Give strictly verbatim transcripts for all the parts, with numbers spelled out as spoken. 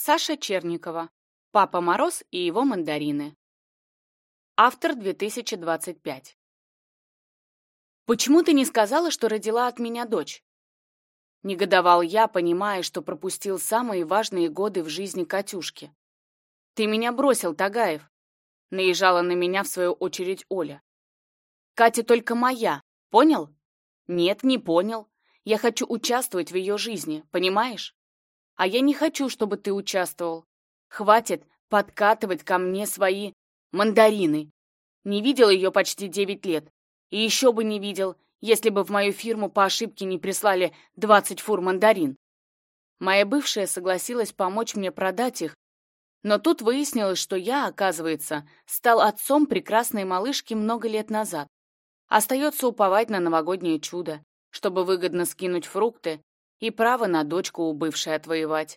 Саша Черникова. Папа Мороз и его мандарины. Автор две тысячи двадцать пять. «Почему ты не сказала, что родила от меня дочь?» Негодовал я, понимая, что пропустил самые важные годы в жизни Катюшки. «Ты меня бросил, Тагаев!» Наезжала на меня в свою очередь Оля. «Катя только моя, понял?» «Нет, не понял. Я хочу участвовать в ее жизни, понимаешь? А я не хочу, чтобы ты участвовал. Хватит подкатывать ко мне свои мандарины. Не видел ее почти девять лет. И еще бы не видел, если бы в мою фирму по ошибке не прислали двадцать фур мандарин. Моя бывшая согласилась помочь мне продать их, но тут выяснилось, что я, оказывается, стал отцом прекрасной малышки много лет назад. Остается уповать на новогоднее чудо, чтобы выгодно скинуть фрукты и право на дочку у бывшей отвоевать.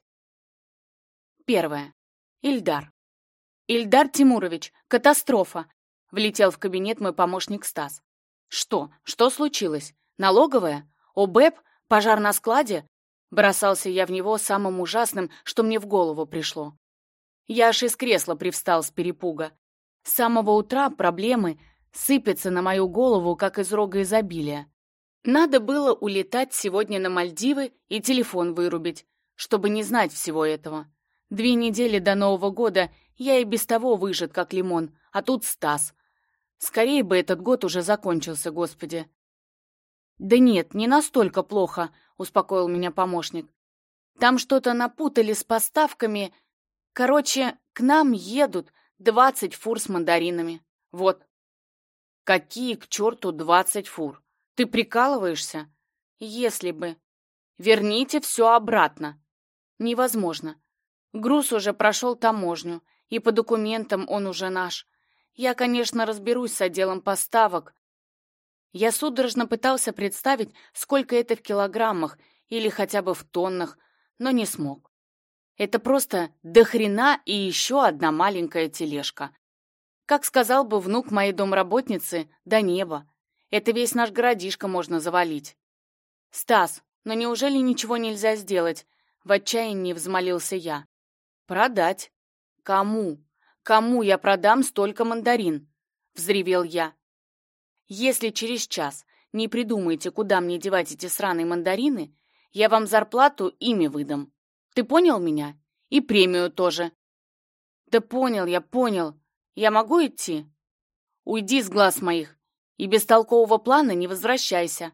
Первое. Ильдар. «Ильдар Тимурович, катастрофа!» Влетел в кабинет мой помощник Стас. «Что? Что случилось? Налоговая? ОБЭП? Пожар на складе?» Бросался я в него самым ужасным, что мне в голову пришло. Я аж из кресла привстал с перепуга. С самого утра проблемы сыпятся на мою голову, как из рога изобилия. Надо было улетать сегодня на Мальдивы и телефон вырубить, чтобы не знать всего этого. Две недели до Нового года я и без того выжат, как лимон, а тут Стас. Скорее бы этот год уже закончился, Господи. «Да нет, не настолько плохо», — успокоил меня помощник. «Там что-то напутали с поставками. Короче, к нам едут двадцать фур с мандаринами. Вот». «Какие к черту двадцать фур? Ты прикалываешься?» «Если бы. Верните все обратно». «Невозможно. Груз уже прошел таможню, и по документам он уже наш. Я, конечно, разберусь с отделом поставок». Я судорожно пытался представить, сколько это в килограммах или хотя бы в тоннах, но не смог. Это просто дохрена и еще одна маленькая тележка. Как сказал бы внук моей домработницы, до неба. Это весь наш городишко можно завалить. «Стас, но неужели ничего нельзя сделать?» В отчаянии взмолился я. «Продать. Кому? Кому я продам столько мандарин?» Взревел я. «Если через час не придумаете, куда мне девать эти сраные мандарины, я вам зарплату ими выдам. Ты понял меня? И премию тоже». «Да понял я, понял. Я могу идти?» «Уйди с глаз моих и без толкового плана не возвращайся».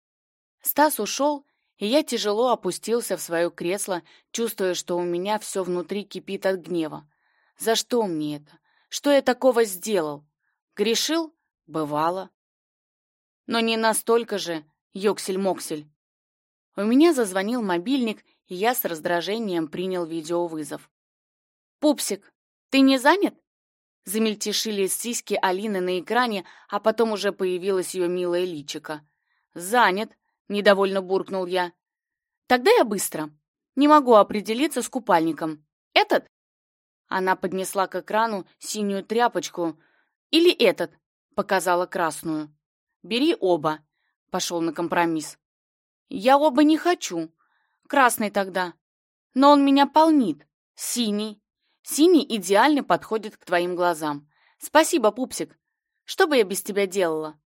Стас ушел, и я тяжело опустился в свое кресло, чувствуя, что у меня все внутри кипит от гнева. За что мне это? Что я такого сделал? Грешил? Бывало. Но не настолько же, ёксель-моксель. У меня зазвонил мобильник, и я с раздражением принял видеовызов. «Пупсик, ты не занят?» Замельтешили сиськи Алины на экране, а потом уже появилось ее милое личико. «Занят», — недовольно буркнул я. «Тогда я быстро. Не могу определиться с купальником. Этот?» Она поднесла к экрану синюю тряпочку. «Или этот?» — показала красную. «Бери оба», — пошел на компромисс. «Я оба не хочу. Красный тогда. Но он меня полнит. Синий. Синий идеально подходит к твоим глазам. Спасибо, пупсик. Что бы я без тебя делала?»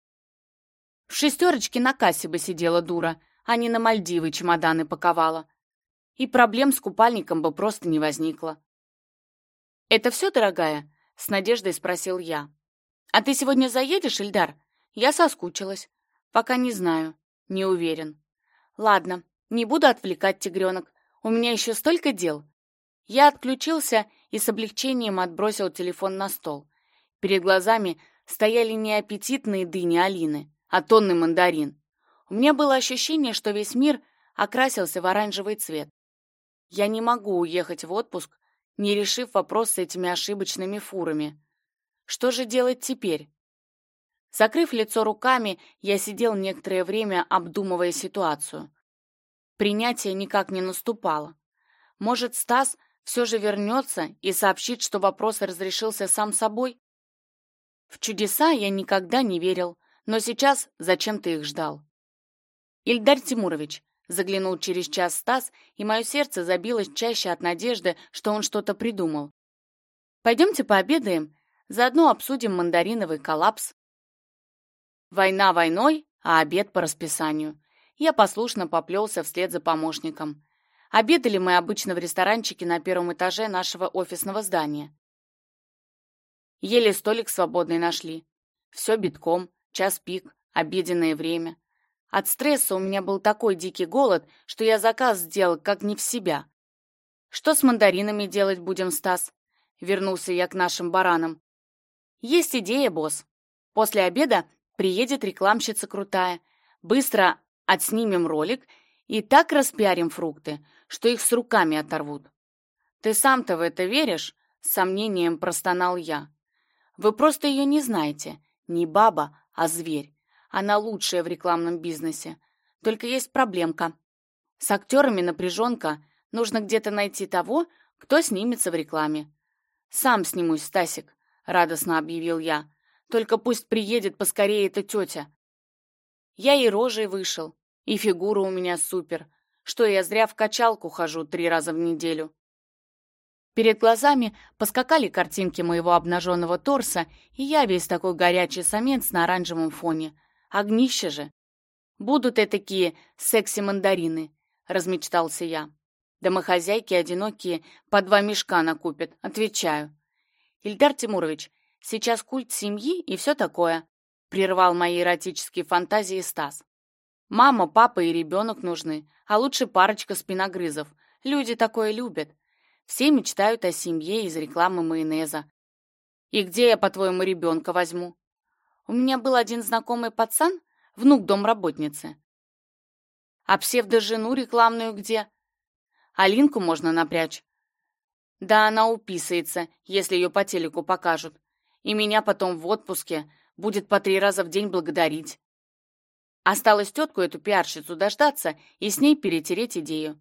В шестерочке на кассе бы сидела дура, а не на Мальдивы чемоданы паковала. И проблем с купальником бы просто не возникло. «Это все, дорогая?» — с надеждой спросил я. «А ты сегодня заедешь, Ильдар? Я соскучилась. Пока не знаю. Не уверен. Ладно, не буду отвлекать, тигренок. У меня еще столько дел». Я отключился и с облегчением отбросил телефон на стол. Перед глазами стояли не аппетитные дыни Алины, а тонны мандарин. У меня было ощущение, что весь мир окрасился в оранжевый цвет. Я не могу уехать в отпуск, не решив вопрос с этими ошибочными фурами. Что же делать теперь? Закрыв лицо руками, я сидел некоторое время, обдумывая ситуацию. Принятие никак не наступало. Может, Стас все же вернется и сообщит, что вопрос разрешился сам собой? В чудеса я никогда не верил, но сейчас зачем-то их ждал. «Ильдар Тимурович, Заглянул через час Стас, и мое сердце забилось чаще от надежды, что он что-то придумал. «Пойдемте пообедаем, заодно обсудим мандариновый коллапс». Война войной, а обед по расписанию. Я послушно поплелся вслед за помощником. Обедали мы обычно в ресторанчике на первом этаже нашего офисного здания. Еле столик свободный нашли. Все битком, час пик, обеденное время. От стресса у меня был такой дикий голод, что я заказ сделал как не в себя. «Что с мандаринами делать будем, Стас?» Вернулся я к нашим баранам. «Есть идея, босс. После обеда приедет рекламщица крутая. Быстро отснимем ролик и так распиарим фрукты, что их с руками оторвут». «Ты сам-то в это веришь?» — с сомнением простонал я. «Вы просто ее не знаете. Не баба, а зверь. Она лучшая в рекламном бизнесе. Только есть проблемка. С актерами напряженка. Нужно где-то найти того, кто снимется в рекламе». «Сам снимусь, Стасик», — радостно объявил я. «Только пусть приедет поскорее эта тетя». Я и рожей вышел, и фигура у меня супер. Что я зря в качалку хожу три раза в неделю. Перед глазами поскакали картинки моего обнаженного торса, и я весь такой горячий самец на оранжевом фоне. Огнище же. Будут этакие секси-мандарины, размечтался я. Домохозяйки одинокие по два мешка накупят, отвечаю. Ильдар Тимурович, сейчас культ семьи и все такое, прервал мои эротические фантазии Стас. Мама, папа и ребенок нужны, а лучше парочка спиногрызов. Люди такое любят. Все мечтают о семье из рекламы майонеза. И где я, по-твоему, ребенка возьму? У меня был один знакомый пацан, внук домработницы. А псевдожену рекламную где? Алинку можно напрячь. Да она уписается, если ее по телеку покажут. И меня потом в отпуске будет по три раза в день благодарить. Осталось тетку эту пиарщицу дождаться и с ней перетереть идею.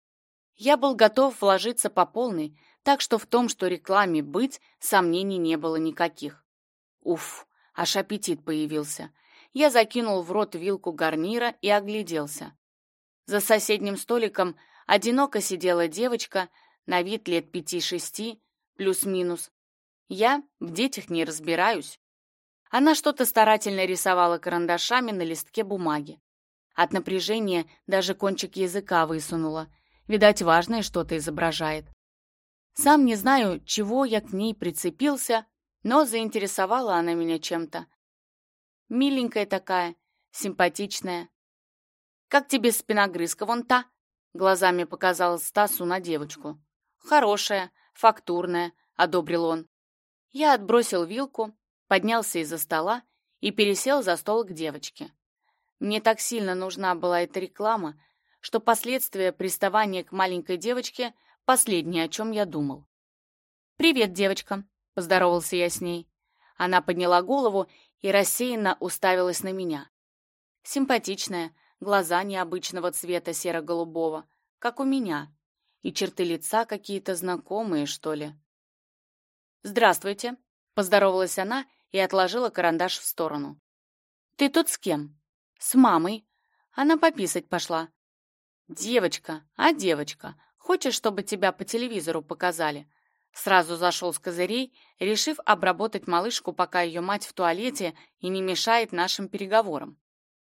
Я был готов вложиться по полной, так что в том, что рекламе быть, сомнений не было никаких. Уф, аж аппетит появился. Я закинул в рот вилку гарнира и огляделся. За соседним столиком одиноко сидела девочка, на вид лет пяти-шести, плюс-минус. Я в детях не разбираюсь. Она что-то старательно рисовала карандашами на листке бумаги. От напряжения даже кончик языка высунула. Видать, важное что-то изображает. Сам не знаю, чего я к ней прицепился, но заинтересовала она меня чем-то. Миленькая такая, симпатичная. «Как тебе спиногрызка вон та?» Глазами показал Стасу на девочку. «Хорошая, фактурная», — одобрил он. Я отбросил вилку, поднялся из-за стола и пересел за стол к девочке. Мне так сильно нужна была эта реклама, что последствия приставания к маленькой девочке — последнее, о чем я думал. «Привет, девочка», — поздоровался я с ней. Она подняла голову и рассеянно уставилась на меня. Симпатичная, глаза необычного цвета серо-голубого, как у меня, и черты лица какие-то знакомые, что ли. «Здравствуйте», — поздоровалась она и отложила карандаш в сторону. «Ты тут с кем?» «С мамой. Она пописать пошла». «Девочка, а девочка, хочешь, чтобы тебя по телевизору показали?» Сразу зашел с козырей, решив обработать малышку, пока ее мать в туалете и не мешает нашим переговорам.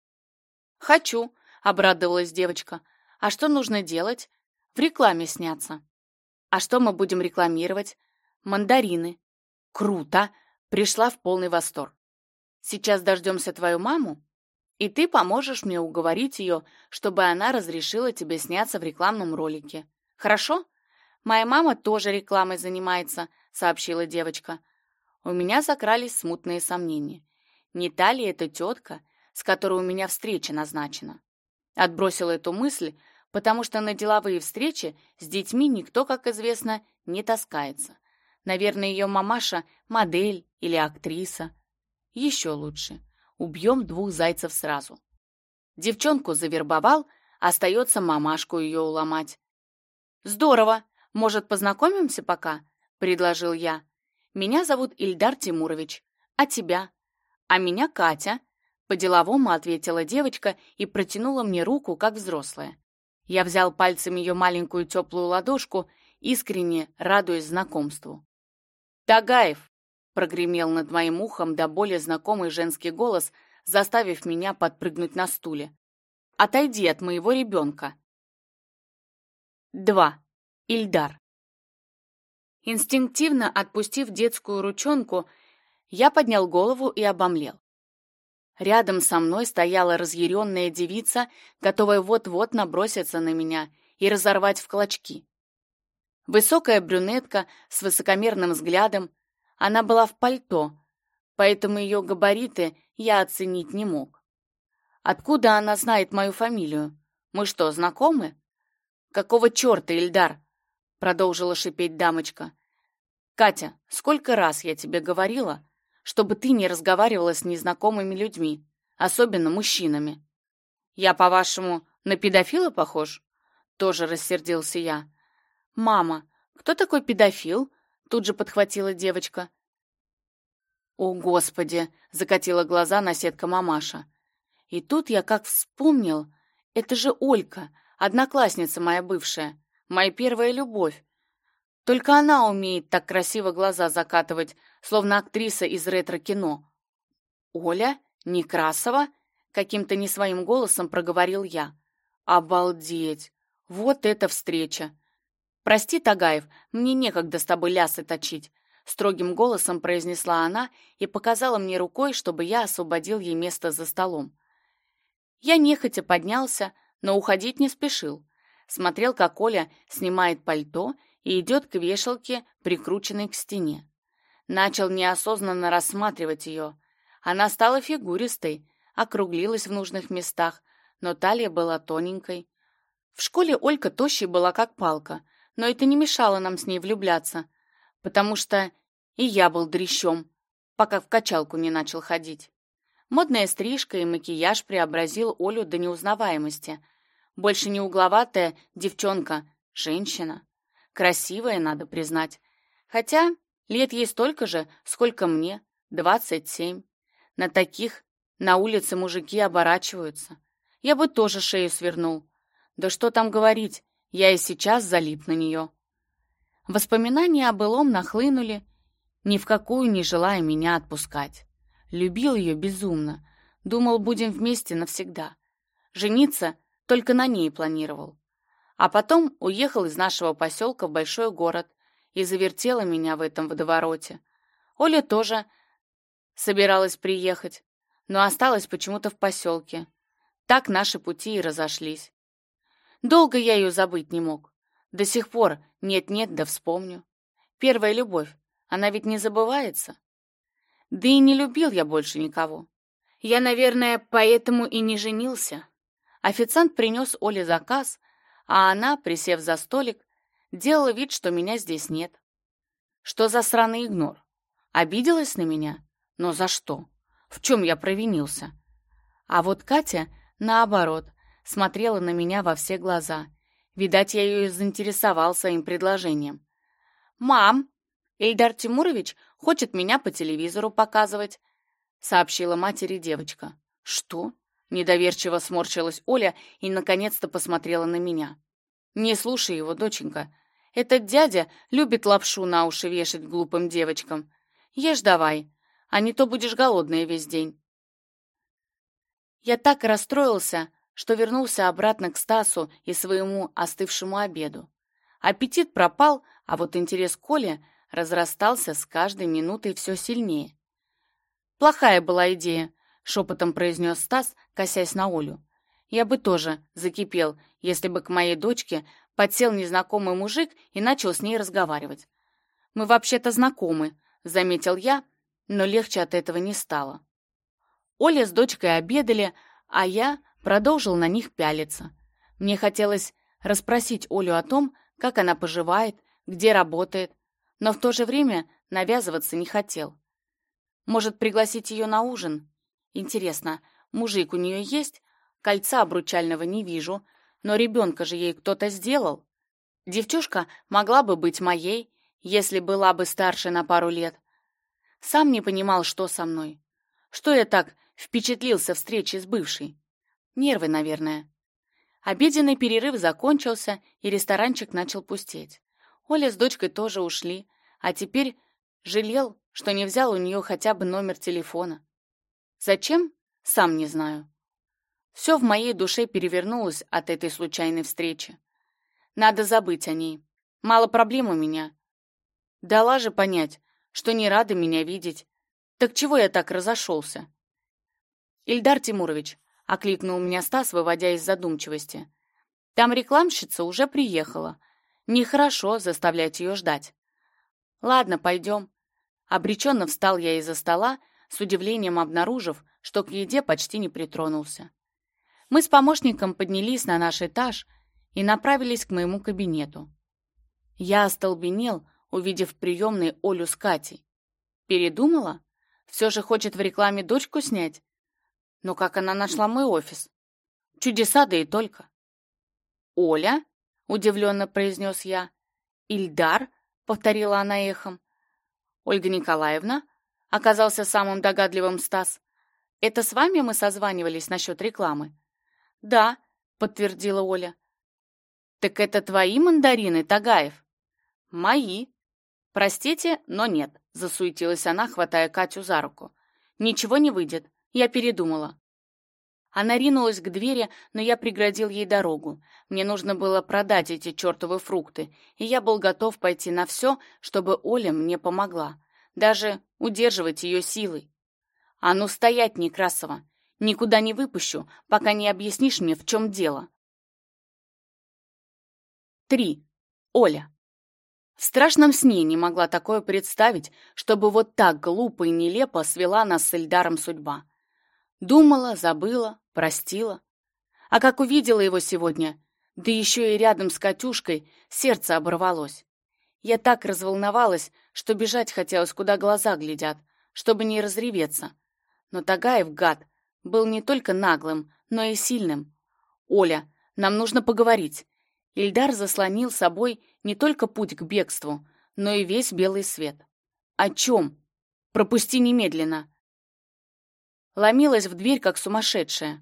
«Хочу», — обрадовалась девочка. «А что нужно делать?» «В рекламе сняться». «А что мы будем рекламировать?» «Мандарины». «Круто!» — пришла в полный восторг. «Сейчас дождемся твою маму, и ты поможешь мне уговорить ее, чтобы она разрешила тебе сняться в рекламном ролике. Хорошо? Моя мама тоже рекламой занимается», — сообщила девочка. У меня закрались смутные сомнения. Не та ли эта тетка, с которой у меня встреча назначена? Отбросила эту мысль, потому что на деловые встречи с детьми никто, как известно, не таскается. Наверное, ее мамаша — модель или актриса. Еще лучше. Убьем двух зайцев сразу. Девчонку завербовал, остается мамашку ее уломать. «Здорово! Может, познакомимся пока?» — предложил я. «Меня зовут Ильдар Тимурович. А тебя?» «А меня Катя», — по-деловому ответила девочка и протянула мне руку, как взрослая. Я взял пальцем ее маленькую теплую ладошку, искренне радуясь знакомству. «Тагаев!» — прогремел над моим ухом до боли знакомый женский голос, заставив меня подпрыгнуть на стуле. «Отойди от моего ребенка!» Два. Ильдар. Инстинктивно отпустив детскую ручонку, я поднял голову и обомлел. Рядом со мной стояла разъяренная девица, готовая вот-вот наброситься на меня и разорвать в клочки. Высокая брюнетка с высокомерным взглядом, она была в пальто, поэтому ее габариты я оценить не мог. Откуда она знает мою фамилию? Мы что, знакомы? «Какого черта, Ильдар?» — продолжила шипеть дамочка. «Катя, сколько раз я тебе говорила, чтобы ты не разговаривала с незнакомыми людьми, особенно мужчинами?» «Я, по-вашему, на педофила похож?» Тоже рассердился я. «Мама, кто такой педофил?» — тут же подхватила девочка. «О, Господи!» — закатила глаза наседка мамаша. И тут я как вспомнил, это же Олька, одноклассница моя бывшая, моя первая любовь. Только она умеет так красиво глаза закатывать, словно актриса из ретро-кино. «Оля? Некрасова?» — каким-то не своим голосом проговорил я. «Обалдеть! Вот это встреча!» «Прости, Тагаев, мне некогда с тобой лясы точить», — строгим голосом произнесла она и показала мне рукой, чтобы я освободил ей место за столом. Я нехотя поднялся, но уходить не спешил. Смотрел, как Оля снимает пальто и идет к вешалке, прикрученной к стене. Начал неосознанно рассматривать ее. Она стала фигуристой, округлилась в нужных местах, но талия была тоненькой. В школе Олька тощей была как палка, но это не мешало нам с ней влюбляться, потому что и я был дрящом, пока в качалку не начал ходить. Модная стрижка и макияж преобразил Олю до неузнаваемости. Больше не угловатая девчонка, женщина. Красивая, надо признать. Хотя лет ей столько же, сколько мне, двадцать семь. На таких на улице мужики оборачиваются. Я бы тоже шею свернул. Да что там говорить, я и сейчас залип на нее. Воспоминания о былом нахлынули, ни в какую не желая меня отпускать. Любил ее безумно. Думал, будем вместе навсегда. Жениться только на ней планировал. А потом уехал из нашего поселка в большой город и завертела меня в этом водовороте. Оля тоже собиралась приехать, но осталась почему-то в поселке. Так наши пути и разошлись. Долго я ее забыть не мог. До сих пор нет-нет, да вспомню. Первая любовь, она ведь не забывается. Да и не любил я больше никого. Я, наверное, поэтому и не женился. Официант принес Оле заказ, а она, присев за столик, делала вид, что меня здесь нет. Что за сраный игнор? Обиделась на меня? Но за что? В чем я провинился? А вот Катя, наоборот, смотрела на меня во все глаза. Видать, я ее заинтересовал своим предложением. «Мам, Ильдар Тимурович хочет меня по телевизору показывать», — сообщила матери девочка. «Что?» — недоверчиво сморщилась Оля и наконец-то посмотрела на меня. «Не слушай его, доченька. Этот дядя любит лапшу на уши вешать глупым девочкам. Ешь давай, а не то будешь голодная весь день». Я так расстроился, что вернулся обратно к Стасу и своему остывшему обеду. Аппетит пропал, а вот интерес к Оле разрастался с каждой минутой все сильнее. «Плохая была идея», — шепотом произнес Стас, косясь на Олю. «Я бы тоже закипел, если бы к моей дочке подсел незнакомый мужик и начал с ней разговаривать. Мы вообще-то знакомы», — заметил я, но легче от этого не стало. Оля с дочкой обедали, а я продолжил на них пялиться. Мне хотелось расспросить Олю о том, как она поживает, где работает, но в то же время навязываться не хотел. Может, пригласить ее на ужин? Интересно, мужик у нее есть? Кольца обручального не вижу, но ребенка же ей кто-то сделал. Девчушка могла бы быть моей, если была бы старше на пару лет. Сам не понимал, что со мной. Что я так впечатлился встречей с бывшей? Нервы, наверное. Обеденный перерыв закончился, и ресторанчик начал пустеть. Оля с дочкой тоже ушли, а теперь жалел, что не взял у нее хотя бы номер телефона. Зачем? Сам не знаю. Все в моей душе перевернулось от этой случайной встречи. Надо забыть о ней. Мало проблем у меня. Дала же понять, что не рада меня видеть. Так чего я так разошелся? «Ильдар Тимурович», — окликнул меня Стас, выводя из задумчивости. «Там рекламщица уже приехала. Нехорошо заставлять ее ждать». «Ладно, пойдем». Обреченно встал я из-за стола, с удивлением обнаружив, что к еде почти не притронулся. Мы с помощником поднялись на наш этаж и направились к моему кабинету. Я остолбенел, увидев в приемной Олю с Катей. Передумала? Все же хочет в рекламе дочку снять? Но как она нашла мой офис? Чудеса, да и только. «Оля?» — удивленно произнес я. «Ильдар?» — повторила она эхом. «Ольга Николаевна?» — оказался самым догадливым Стас. «Это с вами мы созванивались насчет рекламы?» «Да», — подтвердила Оля. «Так это твои мандарины, Тагаев?» «Мои». «Простите, но нет», — засуетилась она, хватая Катю за руку. «Ничего не выйдет. Я передумала». Она ринулась к двери, но я преградил ей дорогу. Мне нужно было продать эти чертовы фрукты, и я был готов пойти на все, чтобы Оля мне помогла. Даже удерживать ее силой. «А ну стоять, Некрасова! Никуда не выпущу, пока не объяснишь мне, в чем дело». Три. Оля. В страшном сне не могла такое представить, чтобы вот так глупо и нелепо свела нас с Ильдаром судьба. Думала, забыла, простила. А как увидела его сегодня, да еще и рядом с Катюшкой, сердце оборвалось. Я так разволновалась, что бежать хотелось, куда глаза глядят, чтобы не разреветься. Но Тагаев, гад, был не только наглым, но и сильным. «Оля, нам нужно поговорить». Ильдар заслонил собой не только путь к бегству, но и весь белый свет. «О чем? Пропусти немедленно». Ломилась в дверь, как сумасшедшая.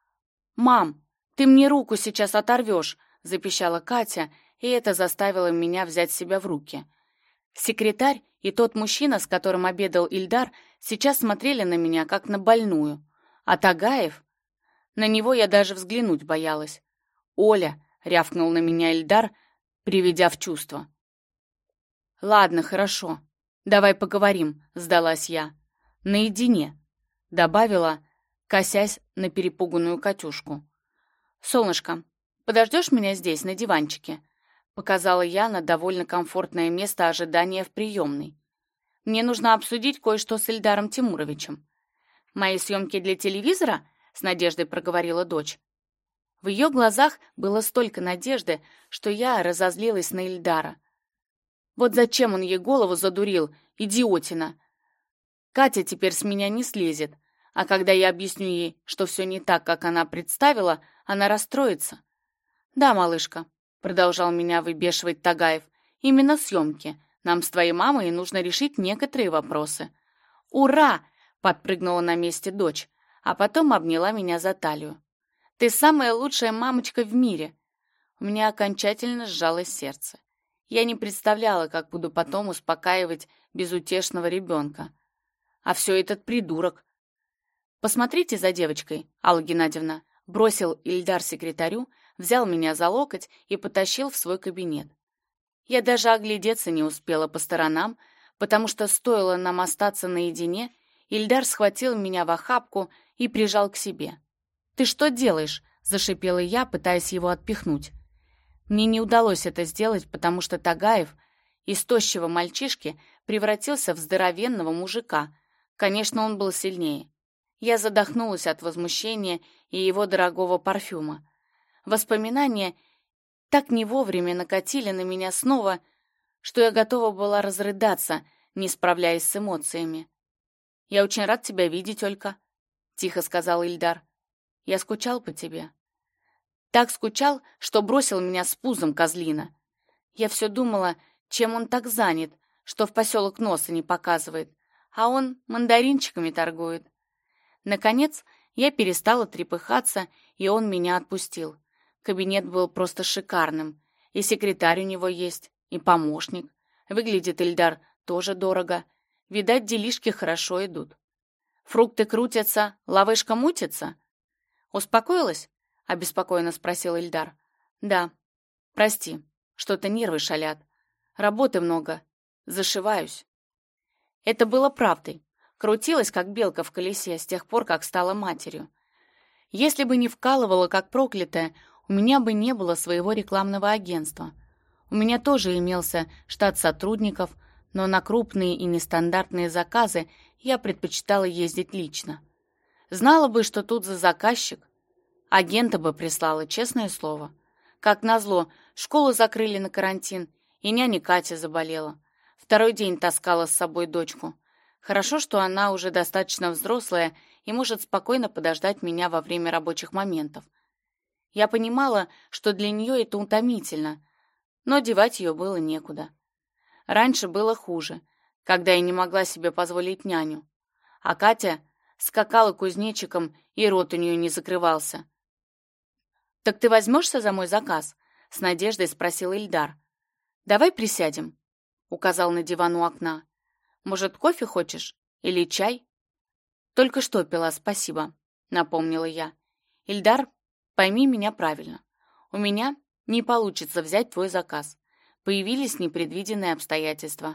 «Мам, ты мне руку сейчас оторвешь», — запищала Катя, и это заставило меня взять себя в руки. Секретарь и тот мужчина, с которым обедал Ильдар, сейчас смотрели на меня, как на больную. А Тагаев? На него я даже взглянуть боялась. «Оля», — рявкнул на меня Ильдар, приведя в чувство. «Ладно, хорошо. Давай поговорим», — сдалась я. «Наедине», — добавила, косясь на перепуганную Катюшку. «Солнышко, подождешь меня здесь, на диванчике?» — показала я на довольно комфортное место ожидания в приемной. «Мне нужно обсудить кое-что с Ильдаром Тимуровичем». «Мои съемки для телевизора?» — с надеждой проговорила дочь. В ее глазах было столько надежды, что я разозлилась на Ильдара. Вот зачем он ей голову задурил, идиотина. Катя теперь с меня не слезет, а когда я объясню ей, что все не так, как она представила, она расстроится. «Да, малышка», — продолжал меня выбешивать Тагаев, — «именно съемки. Нам с твоей мамой нужно решить некоторые вопросы». «Ура!» — подпрыгнула на месте дочь, а потом обняла меня за талию. «Ты самая лучшая мамочка в мире!» У меня окончательно сжалось сердце. Я не представляла, как буду потом успокаивать безутешного ребенка. А все этот придурок. «Посмотрите за девочкой, Алла Геннадьевна», — бросил Ильдар секретарю, взял меня за локоть и потащил в свой кабинет. Я даже оглядеться не успела по сторонам, потому что стоило нам остаться наедине, Ильдар схватил меня в охапку и прижал к себе. «Ты что делаешь?» — зашипела я, пытаясь его отпихнуть. Мне не удалось это сделать, потому что Тагаев из тощего мальчишки превратился в здоровенного мужика. Конечно, он был сильнее. Я задохнулась от возмущения и его дорогого парфюма. Воспоминания так не вовремя накатили на меня снова, что я готова была разрыдаться, не справляясь с эмоциями. «Я очень рад тебя видеть, Олька», — тихо сказал Ильдар. «Я скучал по тебе». Так скучал, что бросил меня с пузом козлина. Я все думала, чем он так занят, что в поселок носа не показывает, а он мандаринчиками торгует. Наконец, я перестала трепыхаться, и он меня отпустил. Кабинет был просто шикарным. И секретарь у него есть, и помощник. Выглядит Ильдар тоже дорого. Видать, делишки хорошо идут. Фрукты крутятся, лавышка мутится. «Успокоилась?» — обеспокоенно спросил Ильдар. «Да. Прости, что-то нервы шалят. Работы много. Зашиваюсь». Это было правдой. Крутилась, как белка в колесе, с тех пор, как стала матерью. Если бы не вкалывала, как проклятая, у меня бы не было своего рекламного агентства. У меня тоже имелся штат сотрудников, но на крупные и нестандартные заказы я предпочитала ездить лично. Знала бы, что тут за заказчик, агента бы прислала, честное слово. Как назло, школу закрыли на карантин, и няня Катя заболела. Второй день таскала с собой дочку. Хорошо, что она уже достаточно взрослая и может спокойно подождать меня во время рабочих моментов. Я понимала, что для нее это утомительно, но девать ее было некуда. Раньше было хуже, когда я не могла себе позволить няню. А Катя скакала кузнечиком, и рот у нее не закрывался. «Так ты возьмешься за мой заказ?» — с надеждой спросил Ильдар. «Давай присядем», — указал на диван у окна. «Может, кофе хочешь? Или чай?» «Только что пила, спасибо», — напомнила я. «Ильдар, пойми меня правильно. У меня не получится взять твой заказ. Появились непредвиденные обстоятельства».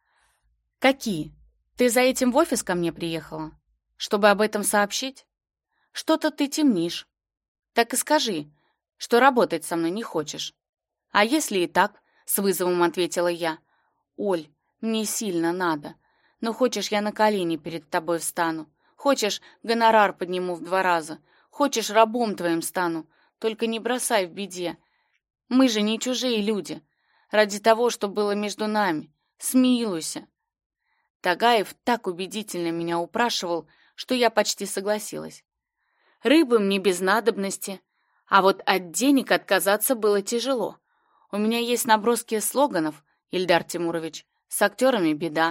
«Какие? Ты за этим в офис ко мне приехала? Чтобы об этом сообщить? Что-то ты темнишь. Так и скажи, что работать со мной не хочешь». «А если и так?» — с вызовом ответила я. «Оль, мне сильно надо. Но хочешь, я на колени перед тобой встану. Хочешь, гонорар подниму в два раза. Хочешь, рабом твоим стану. Только не бросай в беде. Мы же не чужие люди. Ради того, что было между нами. Смилуйся». Тагаев так убедительно меня упрашивал, что я почти согласилась. Рыбы мне без надобности, а вот от денег отказаться было тяжело. У меня есть наброски слоганов, Ильдар Тимурович. С актерами беда.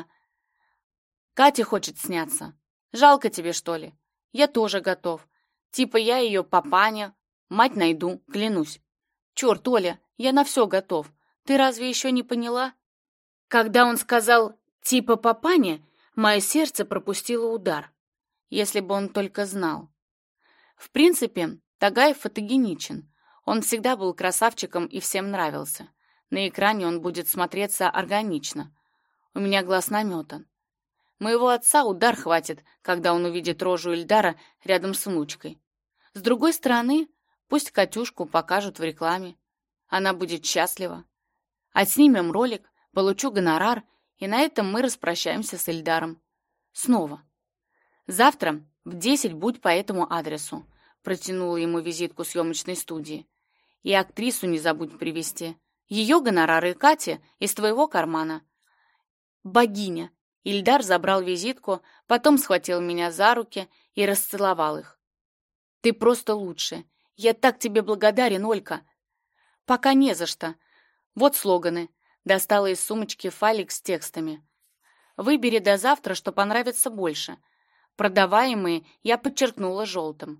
Катя хочет сняться. Жалко тебе, что ли? Я тоже готов. Типа я ее папаня. Мать найду, клянусь. Черт, Оля, я на все готов. Ты разве еще не поняла? Когда он сказал «типа папаня», мое сердце пропустило удар. Если бы он только знал. В принципе, Тагаев фотогеничен. Он всегда был красавчиком и всем нравился. На экране он будет смотреться органично. У меня глаз наметан. Моего отца удар хватит, когда он увидит рожу Ильдара рядом с внучкой. С другой стороны, пусть Катюшку покажут в рекламе. Она будет счастлива. Отснимем ролик, получу гонорар, и на этом мы распрощаемся с Ильдаром. Снова. Завтра в десять будь по этому адресу. Протянула ему визитку съемочной студии. И актрису не забудь привезти. Ее гонорары Кате из твоего кармана. Богиня. Ильдар забрал визитку, потом схватил меня за руки и расцеловал их. Ты просто лучшая. Я так тебе благодарен, Олька. Пока не за что. Вот слоганы. Достала из сумочки файлик с текстами. Выбери до завтра, что понравится больше. Продаваемые я подчеркнула желтым.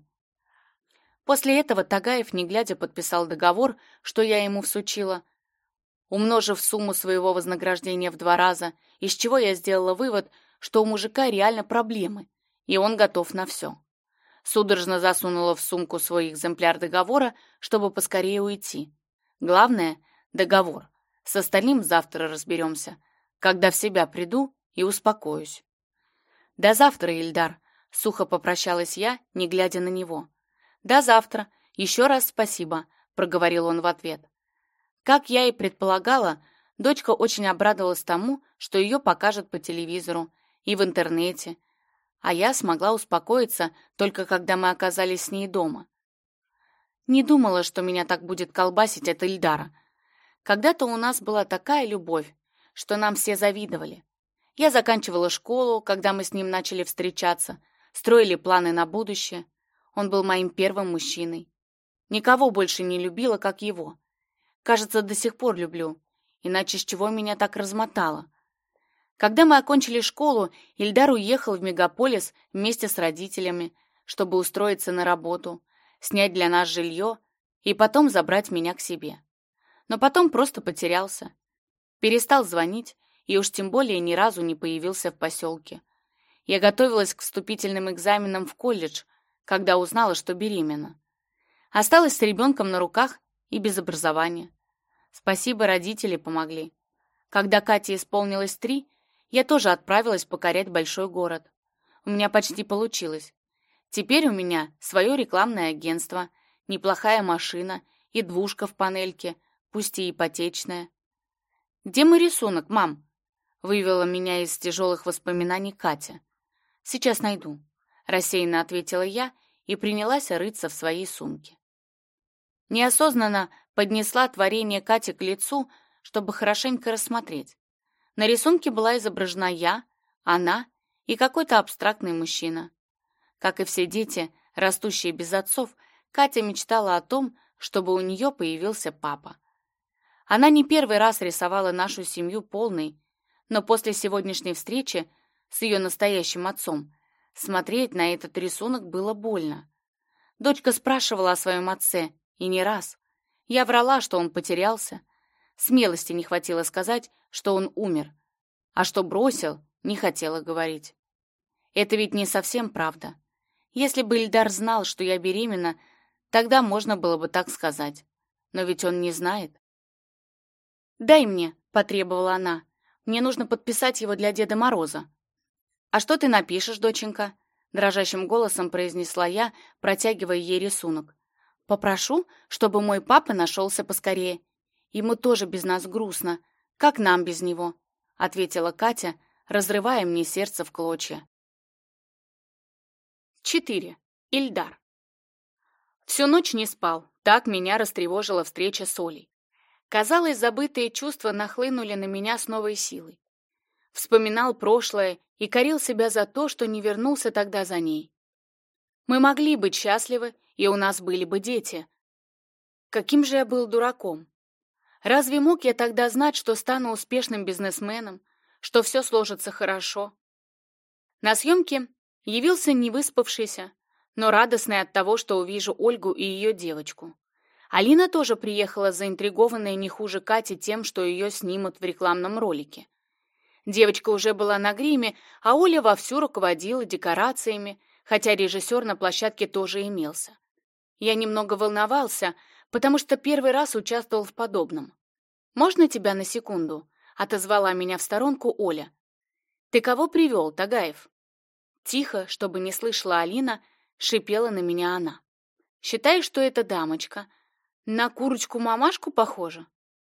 После этого Тагаев, не глядя, подписал договор, что я ему всучила, умножив сумму своего вознаграждения в два раза, из чего я сделала вывод, что у мужика реально проблемы, и он готов на все. Судорожно засунула в сумку свой экземпляр договора, чтобы поскорее уйти. Главное — договор. С остальным завтра разберемся, когда в себя приду и успокоюсь. «До завтра, Ильдар», — сухо попрощалась я, не глядя на него. «До завтра. Еще раз спасибо», — проговорил он в ответ. Как я и предполагала, дочка очень обрадовалась тому, что ее покажут по телевизору и в интернете, а я смогла успокоиться только когда мы оказались с ней дома. Не думала, что меня так будет колбасить от Ильдара. Когда-то у нас была такая любовь, что нам все завидовали. Я заканчивала школу, когда мы с ним начали встречаться, строили планы на будущее. Он был моим первым мужчиной. Никого больше не любила, как его. Кажется, до сих пор люблю, иначе с чего меня так размотало? Когда мы окончили школу, Ильдар уехал в мегаполис вместе с родителями, чтобы устроиться на работу, снять для нас жилье и потом забрать меня к себе. Но потом просто потерялся. Перестал звонить и уж тем более ни разу не появился в поселке. Я готовилась к вступительным экзаменам в колледж, когда узнала, что беременна. Осталась с ребенком на руках и без образования. Спасибо, родители помогли. Когда Кате исполнилось три, я тоже отправилась покорять большой город. У меня почти получилось. Теперь у меня свое рекламное агентство, неплохая машина и двушка в панельке, пусть и ипотечная. «Где мой рисунок, мам?» — вывела меня из тяжелых воспоминаний Катя. «Сейчас найду», — рассеянно ответила я и принялась рыться в своей сумке. Неосознанно поднесла творение Кати к лицу, чтобы хорошенько рассмотреть. На рисунке была изображена я, она и какой-то абстрактный мужчина. Как и все дети, растущие без отцов, Катя мечтала о том, чтобы у нее появился папа. Она не первый раз рисовала нашу семью полной, но после сегодняшней встречи с ее настоящим отцом смотреть на этот рисунок было больно. Дочка спрашивала о своем отце, и не раз. Я врала, что он потерялся. Смелости не хватило сказать, что он умер. А что бросил, не хотела говорить. Это ведь не совсем правда. Если бы Ильдар знал, что я беременна, тогда можно было бы так сказать. Но ведь он не знает. «Дай мне», — потребовала она. «Мне нужно подписать его для Деда Мороза». «А что ты напишешь, доченька?» — дрожащим голосом произнесла я, протягивая ей рисунок. «Попрошу, чтобы мой папа нашелся поскорее. Ему тоже без нас грустно, как нам без него», — ответила Катя, разрывая мне сердце в клочья. четыре. Ильдар. Всю ночь не спал, так меня растревожила встреча с Олей. Казалось, забытые чувства нахлынули на меня с новой силой. Вспоминал прошлое и корил себя за то, что не вернулся тогда за ней. Мы могли быть счастливы, и у нас были бы дети. Каким же я был дураком? Разве мог я тогда знать, что стану успешным бизнесменом, что все сложится хорошо? На съемке явился невыспавшийся, но радостный от того, что увижу Ольгу и ее девочку. Алина тоже приехала заинтригованная не хуже Кати тем, что ее снимут в рекламном ролике. Девочка уже была на гриме, а Оля вовсю руководила декорациями, хотя режиссер на площадке тоже имелся. Я немного волновался, потому что первый раз участвовал в подобном. «Можно тебя на секунду?» — отозвала меня в сторонку Оля. «Ты кого привел, Тагаев?» Тихо, чтобы не слышала Алина, шипела на меня она. «Считай, что эта дамочка на курочку-мамашку похожа?»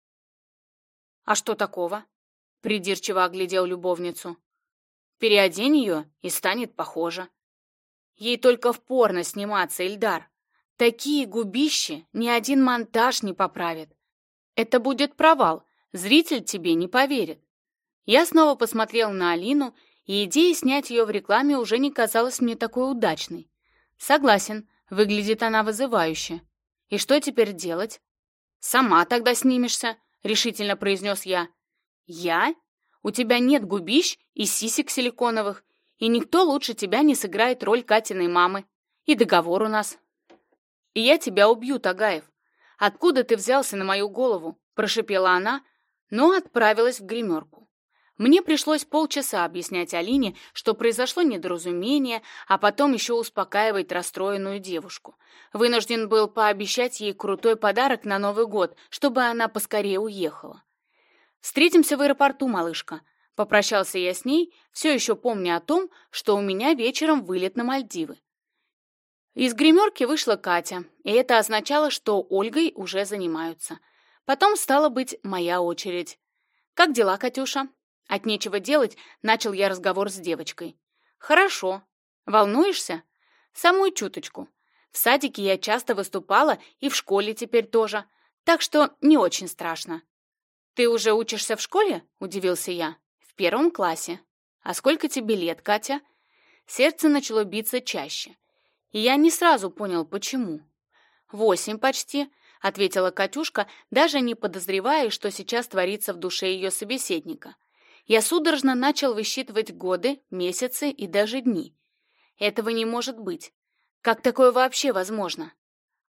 «А что такого?» — придирчиво оглядел любовницу. «Переодень ее, и станет похожа. Ей только в порно сниматься, Ильдар. Такие губищи ни один монтаж не поправит. Это будет провал, зритель тебе не поверит». Я снова посмотрел на Алину, и идея снять ее в рекламе уже не казалась мне такой удачной. Согласен, выглядит она вызывающе. И что теперь делать? «Сама тогда снимешься», — решительно произнес я. «Я? У тебя нет губищ и сисек силиконовых, и никто лучше тебя не сыграет роль Катиной мамы. И договор у нас». «И я тебя убью, Тагаев. Откуда ты взялся на мою голову?» — прошипела она, но отправилась в гримерку. Мне пришлось полчаса объяснять Алине, что произошло недоразумение, а потом еще успокаивать расстроенную девушку. Вынужден был пообещать ей крутой подарок на Новый год, чтобы она поскорее уехала. «Встретимся в аэропорту, малышка», — попрощался я с ней, все еще помня о том, что у меня вечером вылет на Мальдивы. Из гримерки вышла Катя, и это означало, что Ольгой уже занимаются. Потом стала быть моя очередь. «Как дела, Катюша?» От нечего делать начал я разговор с девочкой. «Хорошо. Волнуешься?» «Самую чуточку. В садике я часто выступала и в школе теперь тоже, так что не очень страшно». «Ты уже учишься в школе?» — удивился я. «В первом классе. А сколько тебе лет, Катя?» Сердце начало биться чаще, и я не сразу понял, почему. «Восемь почти», — ответила Катюшка, даже не подозревая, что сейчас творится в душе ее собеседника. Я судорожно начал высчитывать годы, месяцы и даже дни. Этого не может быть. Как такое вообще возможно?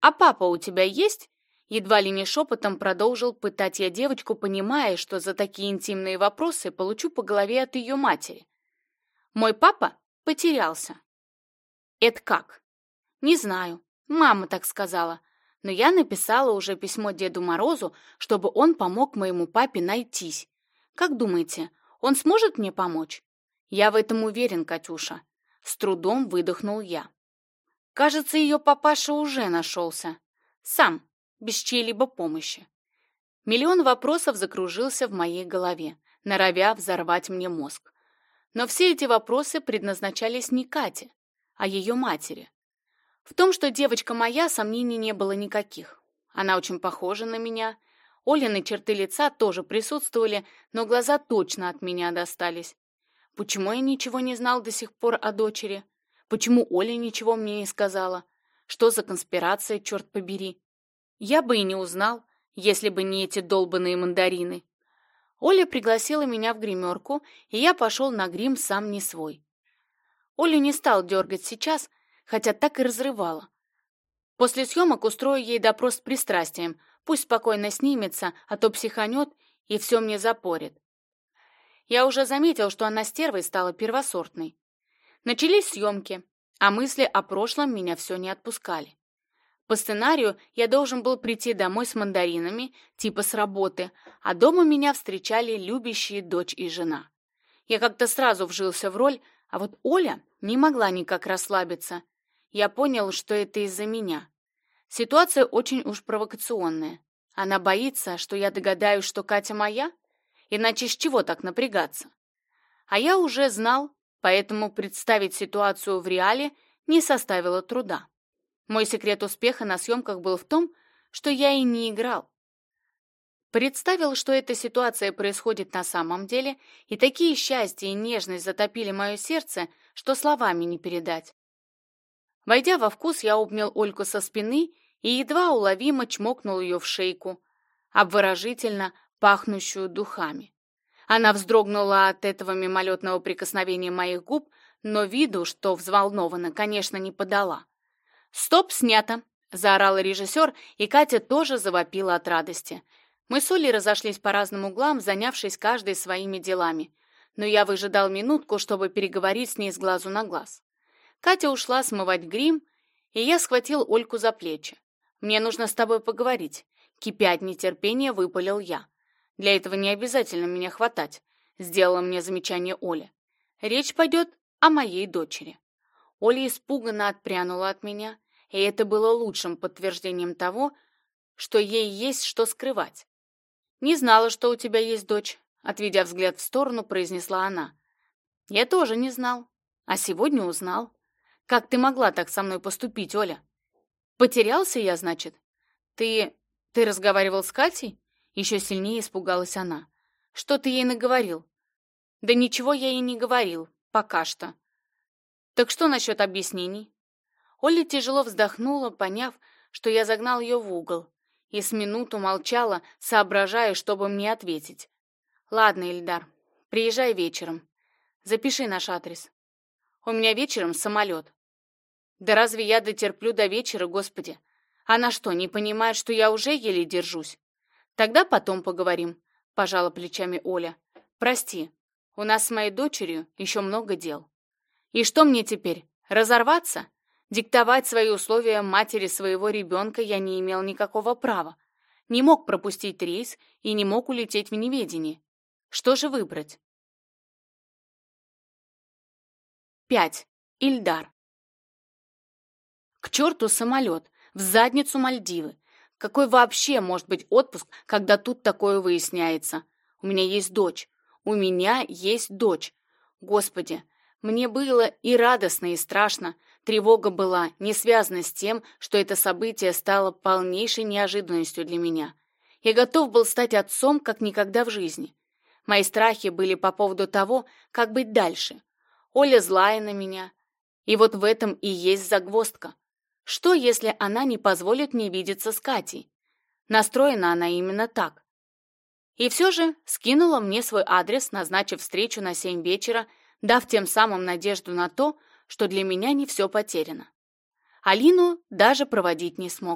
«А папа у тебя есть?» Едва ли не шепотом продолжил пытать я девочку, понимая, что за такие интимные вопросы получу по голове от ее матери. «Мой папа потерялся». «Это как?» «Не знаю. Мама так сказала. Но я написала уже письмо Деду Морозу, чтобы он помог моему папе найтись. Как думаете, он сможет мне помочь?» «Я в этом уверен, Катюша». С трудом выдохнул я. Кажется, ее папаша уже нашелся. Сам, без чьей-либо помощи. Миллион вопросов закружился в моей голове, норовя взорвать мне мозг. Но все эти вопросы предназначались не Кате, а ее матери. В том, что девочка моя, сомнений не было никаких. Она очень похожа на меня. Олины черты лица тоже присутствовали, но глаза точно от меня достались. Почему я ничего не знал до сих пор о дочери? Почему Оля ничего мне не сказала? Что за конспирация, черт побери? Я бы и не узнал, если бы не эти долбаные мандарины. Оля пригласила меня в гримерку, и я пошел на грим сам не свой. Олю не стал дергать сейчас, хотя так и разрывало. После съемок устрою ей допрос с пристрастием, пусть спокойно снимется, а то психанет и все мне запорит. Я уже заметил, что она стервой стала первосортной. Начались съемки, а мысли о прошлом меня все не отпускали. По сценарию я должен был прийти домой с мандаринами, типа с работы, а дома меня встречали любящие дочь и жена. Я как-то сразу вжился в роль, а вот Оля не могла никак расслабиться. Я понял, что это из-за меня. Ситуация очень уж провокационная. Она боится, что я догадаюсь, что Катя моя? Иначе с чего так напрягаться? А я уже знал, поэтому представить ситуацию в реале не составило труда. Мой секрет успеха на съемках был в том, что я и не играл. Представил, что эта ситуация происходит на самом деле, и такие счастье и нежность затопили мое сердце, что словами не передать. Войдя во вкус, я обнял Ольку со спины и едва уловимо чмокнул ее в шейку, обворожительно пахнущую духами. Она вздрогнула от этого мимолетного прикосновения моих губ, но виду, что взволнована, конечно, не подала. «Стоп, снято!» — заорал режиссер, и Катя тоже завопила от радости. Мы с Олей разошлись по разным углам, занявшись каждой своими делами, но я выжидал минутку, чтобы переговорить с ней с глазу на глаз. Катя ушла смывать грим, и я схватил Ольку за плечи. «Мне нужно с тобой поговорить», — кипя от нетерпения, выпалил я. «Для этого не обязательно меня хватать», — сделала мне замечание Оля. «Речь пойдет о моей дочери». Оля испуганно отпрянула от меня, и это было лучшим подтверждением того, что ей есть что скрывать. «Не знала, что у тебя есть дочь», — отведя взгляд в сторону, произнесла она. «Я тоже не знал, а сегодня узнал. Как ты могла так со мной поступить, Оля? Потерялся я, значит? Ты... ты разговаривал с Катей?» Еще сильнее испугалась она. «Что ты ей наговорил?» «Да ничего я ей не говорил, пока что». «Так что насчет объяснений?» Оля тяжело вздохнула, поняв, что я загнал ее в угол, и с минуту молчала, соображая, чтобы мне ответить. «Ладно, Ильдар, приезжай вечером. Запиши наш адрес. У меня вечером самолет». «Да разве я дотерплю до вечера, Господи? Она что, не понимает, что я уже еле держусь?» «Тогда потом поговорим», — пожала плечами Оля. «Прости, у нас с моей дочерью еще много дел». «И что мне теперь, разорваться? Диктовать свои условия матери своего ребенка я не имел никакого права. Не мог пропустить рейс и не мог улететь в неведении. Что же выбрать?» Пять. Ильдар. К черту самолет, в задницу Мальдивы. Какой вообще может быть отпуск, когда тут такое выясняется? У меня есть дочь. У меня есть дочь. Господи, мне было и радостно, и страшно. Тревога была не связана с тем, что это событие стало полнейшей неожиданностью для меня. Я готов был стать отцом, как никогда в жизни. Мои страхи были по поводу того, как быть дальше. Оля злая на меня. И вот в этом и есть загвоздка. Что, если она не позволит мне видеться с Катей? Настроена она именно так. И все же скинула мне свой адрес, назначив встречу на семь вечера, дав тем самым надежду на то, что для меня не все потеряно. Алину даже проводить не смог.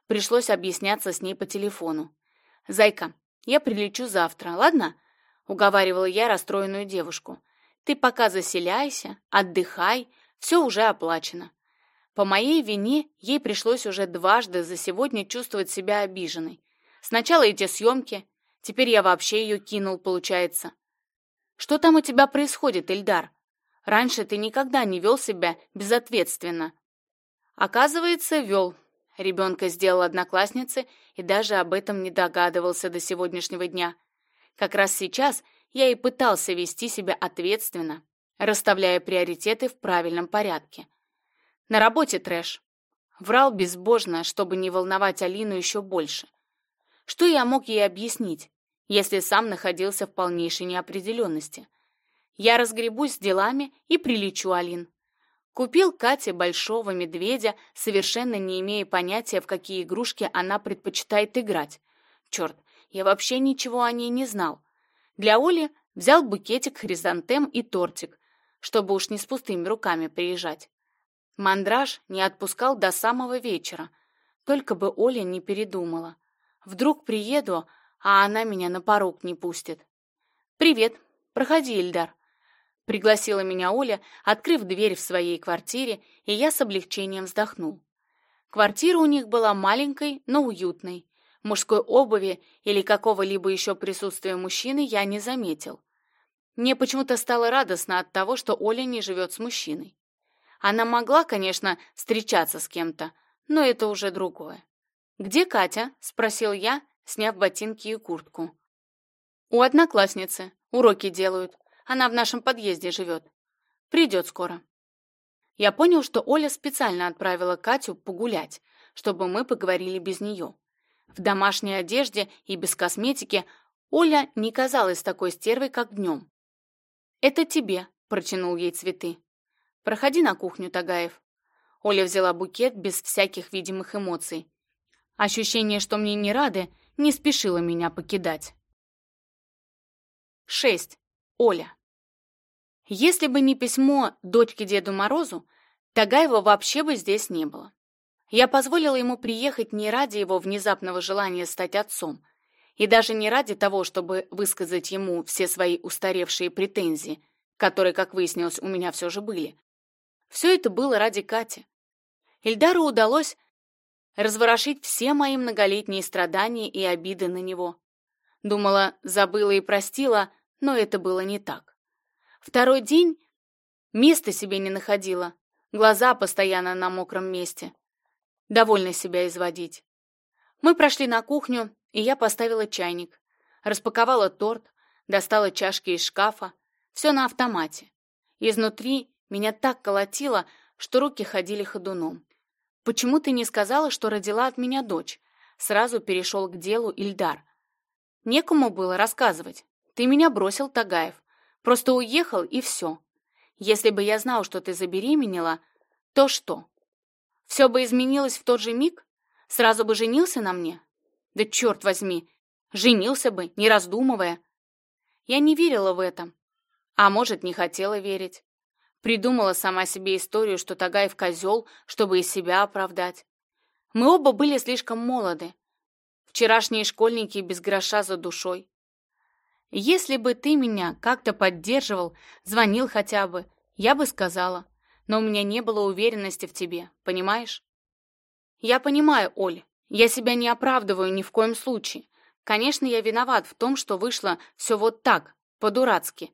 Пришлось объясняться с ней по телефону. «Зайка, я прилечу завтра, ладно?» — уговаривала я расстроенную девушку. «Ты пока заселяйся, отдыхай, все уже оплачено». По моей вине ей пришлось уже дважды за сегодня чувствовать себя обиженной. Сначала эти съемки, теперь я вообще ее кинул, получается. «Что там у тебя происходит, Ильдар? Раньше ты никогда не вел себя безответственно». Оказывается, вел. Ребенка сделал однокласснице и даже об этом не догадывался до сегодняшнего дня. Как раз сейчас я и пытался вести себя ответственно, расставляя приоритеты в правильном порядке. На работе трэш. Врал безбожно, чтобы не волновать Алину еще больше. Что я мог ей объяснить, если сам находился в полнейшей неопределенности? Я разгребусь с делами и прилечу, Алин. Купил Кате большого медведя, совершенно не имея понятия, в какие игрушки она предпочитает играть. Черт, я вообще ничего о ней не знал. Для Оли взял букетик хризантем и тортик, чтобы уж не с пустыми руками приезжать. Мандраж не отпускал до самого вечера, только бы Оля не передумала. Вдруг приеду, а она меня на порог не пустит. «Привет, проходи, Ильдар», — пригласила меня Оля, открыв дверь в своей квартире, и я с облегчением вздохнул. Квартира у них была маленькой, но уютной. Мужской обуви или какого-либо еще присутствия мужчины я не заметил. Мне почему-то стало радостно от того, что Оля не живет с мужчиной. Она могла, конечно, встречаться с кем-то, но это уже другое. «Где Катя?» — спросил я, сняв ботинки и куртку. «У одноклассницы. Уроки делают. Она в нашем подъезде живет. Придет скоро». Я понял, что Оля специально отправила Катю погулять, чтобы мы поговорили без нее. В домашней одежде и без косметики Оля не казалась такой стервой, как днем. «Это тебе», — протянул ей цветы. «Проходи на кухню, Тагаев». Оля взяла букет без всяких видимых эмоций. Ощущение, что мне не рады, не спешило меня покидать. шесть. Оля. Если бы не письмо дочке Деду Морозу, Тагаева вообще бы здесь не было. Я позволила ему приехать не ради его внезапного желания стать отцом, и даже не ради того, чтобы высказать ему все свои устаревшие претензии, которые, как выяснилось, у меня все же были. Все это было ради Кати. Ильдару удалось разворошить все мои многолетние страдания и обиды на него. Думала, забыла и простила, но это было не так. Второй день места себе не находила, глаза постоянно на мокром месте. Довольно себя изводить. Мы прошли на кухню, и я поставила чайник, распаковала торт, достала чашки из шкафа. Все на автомате. Изнутри меня так колотило, что руки ходили ходуном. «Почему ты не сказала, что родила от меня дочь?» Сразу перешел к делу Ильдар. «Некому было рассказывать. Ты меня бросил, Тагаев. Просто уехал, и все. Если бы я знал, что ты забеременела, то что? Все бы изменилось в тот же миг? Сразу бы женился на мне? Да черт возьми, женился бы, не раздумывая». Я не верила в это. А может, не хотела верить. Придумала сама себе историю, что Тагаев козел, чтобы и себя оправдать. Мы оба были слишком молоды. Вчерашние школьники без гроша за душой. Если бы ты меня как-то поддерживал, звонил хотя бы, я бы сказала. Но у меня не было уверенности в тебе, понимаешь? Я понимаю, Оль, я себя не оправдываю ни в коем случае. Конечно, я виноват в том, что вышло все вот так, по-дурацки.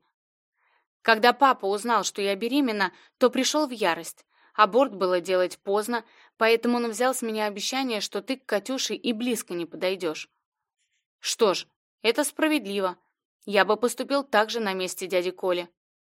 Когда папа узнал, что я беременна, то пришел в ярость. Аборт было делать поздно, поэтому он взял с меня обещание, что ты к Катюше и близко не подойдешь. Что ж, это справедливо. Я бы поступил так же на месте дяди Коли.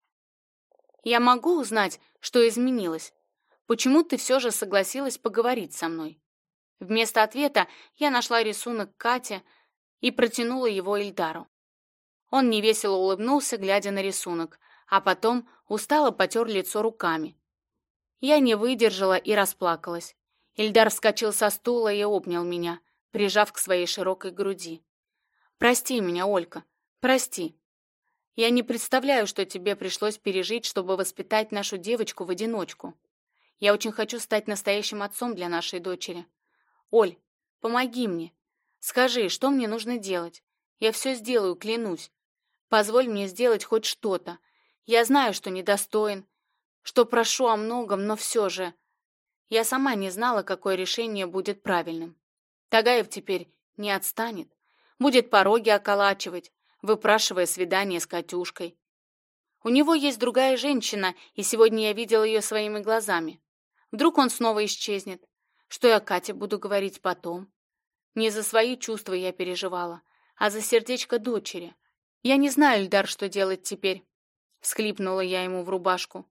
Я могу узнать, что изменилось? Почему ты все же согласилась поговорить со мной? Вместо ответа я нашла рисунок Кати и протянула его Ильдару. Он невесело улыбнулся, глядя на рисунок, а потом устало потер лицо руками. Я не выдержала и расплакалась. Ильдар вскочил со стула и обнял меня, прижав к своей широкой груди. «Прости меня, Олька, прости. Я не представляю, что тебе пришлось пережить, чтобы воспитать нашу девочку в одиночку. Я очень хочу стать настоящим отцом для нашей дочери. Оль, Помоги мне. Скажи, что мне нужно делать? Я все сделаю, клянусь. Позволь мне сделать хоть что-то. Я знаю, что недостоин, что прошу о многом, но все же... Я сама не знала, какое решение будет правильным. Тагаев теперь не отстанет. Будет пороги околачивать, выпрашивая свидание с Катюшкой. У него есть другая женщина, и сегодня я видела ее своими глазами. Вдруг он снова исчезнет. Что я Кате буду говорить потом? Не за свои чувства я переживала, а за сердечко дочери. Я не знаю, Ильдар, что делать теперь. Всхлипнула я ему в рубашку.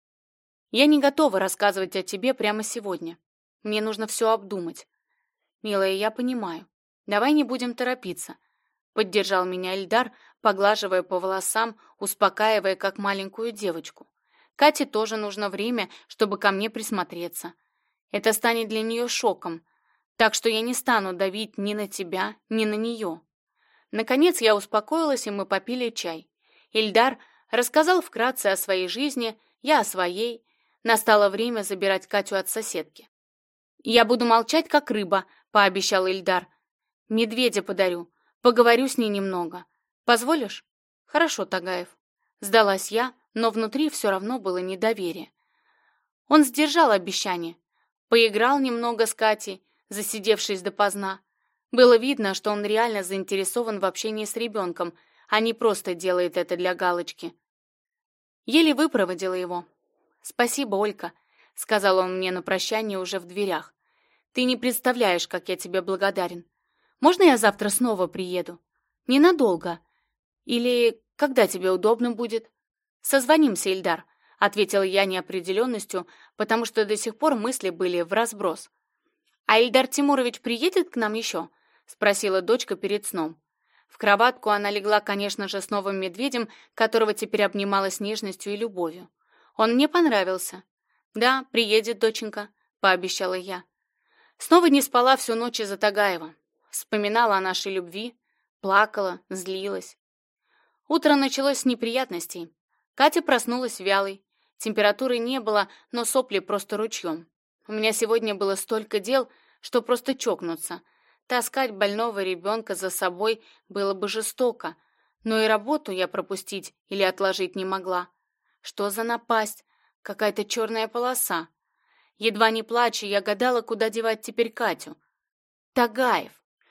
Я не готова рассказывать о тебе прямо сегодня. Мне нужно все обдумать. Милая, я понимаю. Давай не будем торопиться. Поддержал меня Ильдар, поглаживая по волосам, успокаивая, как маленькую девочку. Кате тоже нужно время, чтобы ко мне присмотреться. Это станет для нее шоком, так что я не стану давить ни на тебя, ни на нее. Наконец я успокоилась, и мы попили чай. Ильдар рассказал вкратце о своей жизни, я о своей. Настало время забирать Катю от соседки. «Я буду молчать, как рыба», — пообещал Ильдар. «Медведя подарю. Поговорю с ней немного. Позволишь?» «Хорошо, Тагаев». Сдалась я, но внутри все равно было недоверие. Он сдержал обещание. Поиграл немного с Катей, засидевшись допоздна. Было видно, что он реально заинтересован в общении с ребенком, а не просто делает это для галочки. Еле выпроводила его. «Спасибо, Олька», — сказал он мне на прощание уже в дверях. «Ты не представляешь, как я тебе благодарен. Можно я завтра снова приеду? Ненадолго. Или когда тебе удобно будет?» «Созвонимся, Ильдар», — ответила я неопределенностью, потому что до сих пор мысли были вразброс. «А Ильдар Тимурович приедет к нам еще?» — спросила дочка перед сном. В кроватку она легла, конечно же, с новым медведем, которого теперь обнимала с нежностью и любовью. Он мне понравился. «Да, приедет, доченька», — пообещала я. Снова не спала всю ночь из-за Тагаева. Вспоминала о нашей любви, плакала, злилась. Утро началось с неприятностей. Катя проснулась вялой. Температуры не было, но сопли просто ручьем. У меня сегодня было столько дел, что просто чокнуться. Таскать больного ребенка за собой было бы жестоко, но и работу я пропустить или отложить не могла. Что за напасть? Какая-то черная полоса. Едва не плача, я гадала, куда девать теперь Катю. Тагаев.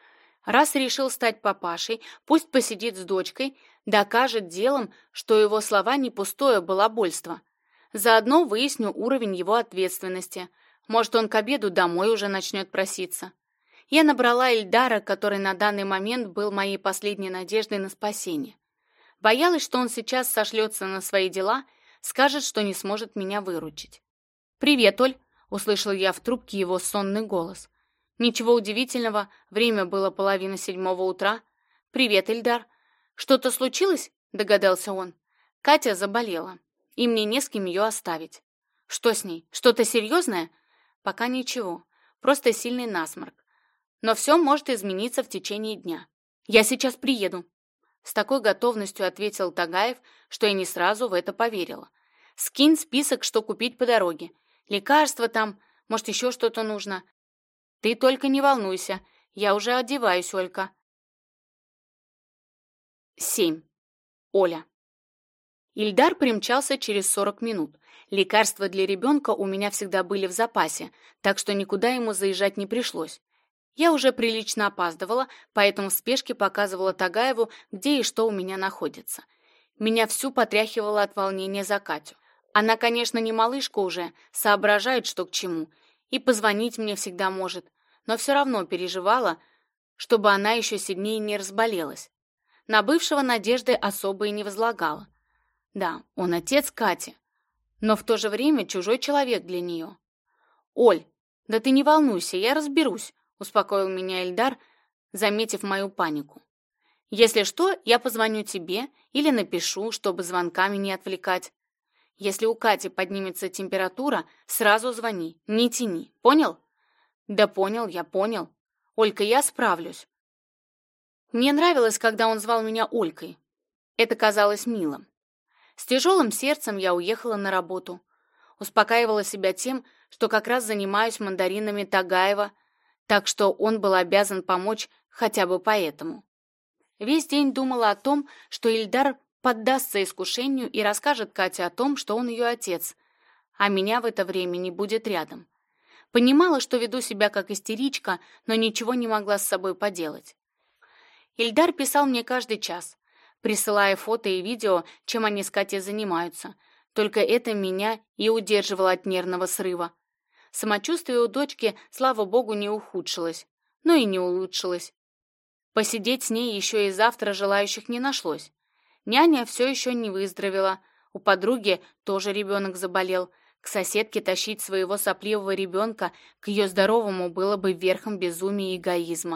Раз решил стать папашей, пусть посидит с дочкой, докажет делом, что его слова не пустое балабольство. Заодно выясню уровень его ответственности. Может, он к обеду домой уже начнет проситься. Я набрала Ильдара, который на данный момент был моей последней надеждой на спасение. Боялась, что он сейчас сошлется на свои дела, скажет, что не сможет меня выручить. «Привет, Оль!» — услышал я в трубке его сонный голос. Ничего удивительного, время было половина седьмого утра. «Привет, Ильдар!» «Что-то случилось?» — догадался он. Катя заболела, и мне не с кем ее оставить. «Что с ней? Что-то серьезное?» «Пока ничего, просто сильный насморк. Но все может измениться в течение дня. Я сейчас приеду». С такой готовностью ответил Тагаев, что я не сразу в это поверила. «Скинь список, что купить по дороге. Лекарства там, может, еще что-то нужно. Ты только не волнуйся, я уже одеваюсь, Олька». семь. Оля. Ильдар примчался через сорок минут. Лекарства для ребенка у меня всегда были в запасе, так что никуда ему заезжать не пришлось. Я уже прилично опаздывала, поэтому в спешке показывала Тагаеву, где и что у меня находится. Меня всю потряхивало от волнения за Катю. Она, конечно, не малышка уже, соображает, что к чему, и позвонить мне всегда может, но все равно переживала, чтобы она еще сильнее не разболелась. На бывшего надежды особо и не возлагала. Да, он отец Кати, но в то же время чужой человек для нее. «Оль, да ты не волнуйся, я разберусь», — успокоил меня Ильдар, заметив мою панику. «Если что, я позвоню тебе или напишу, чтобы звонками не отвлекать. Если у Кати поднимется температура, сразу звони, не тяни, понял?» «Да понял, я понял. Олька, я справлюсь». Мне нравилось, когда он звал меня Олькой. Это казалось милым. С тяжелым сердцем я уехала на работу. Успокаивала себя тем, что как раз занимаюсь мандаринами Тагаева. так что он был обязан помочь хотя бы поэтому. Весь день думала о том, что Ильдар поддастся искушению и расскажет Кате о том, что он ее отец, а меня в это время не будет рядом. Понимала, что веду себя как истеричка, но ничего не могла с собой поделать. Ильдар писал мне каждый час, присылая фото и видео, чем они с Катей занимаются. Только это меня и удерживало от нервного срыва. Самочувствие у дочки, слава богу, не ухудшилось, но и не улучшилось. Посидеть с ней еще и завтра желающих не нашлось. Няня все еще не выздоровела, у подруги тоже ребенок заболел. К соседке тащить своего сопливого ребенка к ее здоровому было бы верхом безумия и эгоизма.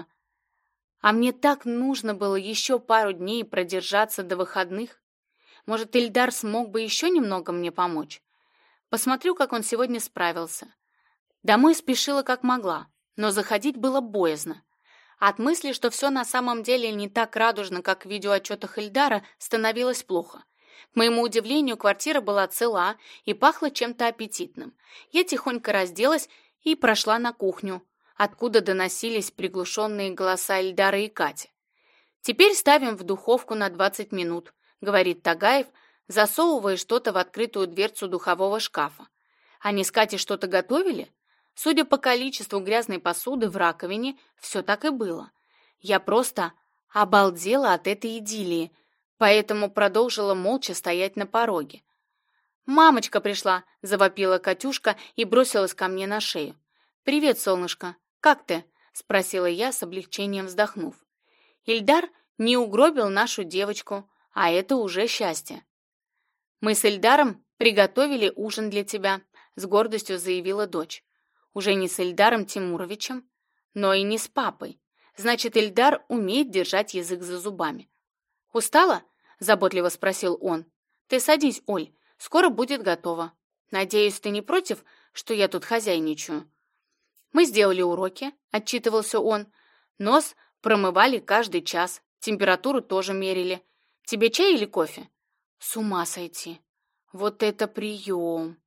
А мне так нужно было еще пару дней продержаться до выходных. Может, Ильдар смог бы еще немного мне помочь? Посмотрю, как он сегодня справился. Домой спешила как могла, но заходить было боязно. От мысли, что все на самом деле не так радужно, как в видеоотчетах Ильдара, становилось плохо. К моему удивлению, квартира была цела и пахла чем-то аппетитным. Я тихонько разделась и прошла на кухню, откуда доносились приглушенные голоса Ильдара и Кати. «Теперь ставим в духовку на двадцать минут», — говорит Тагаев, засовывая что-то в открытую дверцу духового шкафа. «Они с Катей что-то готовили?» Судя по количеству грязной посуды в раковине, все так и было. Я просто обалдела от этой идиллии, поэтому продолжила молча стоять на пороге. «Мамочка пришла!» — завопила Катюшка и бросилась ко мне на шею. «Привет, солнышко! Как ты?» — спросила я, с облегчением вздохнув. Ильдар не угробил нашу девочку, а это уже счастье. «Мы с Ильдаром приготовили ужин для тебя», — с гордостью заявила дочь. Уже не с Ильдаром Тимуровичем, но и не с папой. Значит, Ильдар умеет держать язык за зубами. «Устала?» — заботливо спросил он. «Ты садись, Оль, скоро будет готово. Надеюсь, ты не против, что я тут хозяйничаю?» «Мы сделали уроки», — отчитывался он. «Нос промывали каждый час, температуру тоже мерили. Тебе чай или кофе?» «С ума сойти! Вот это прием!»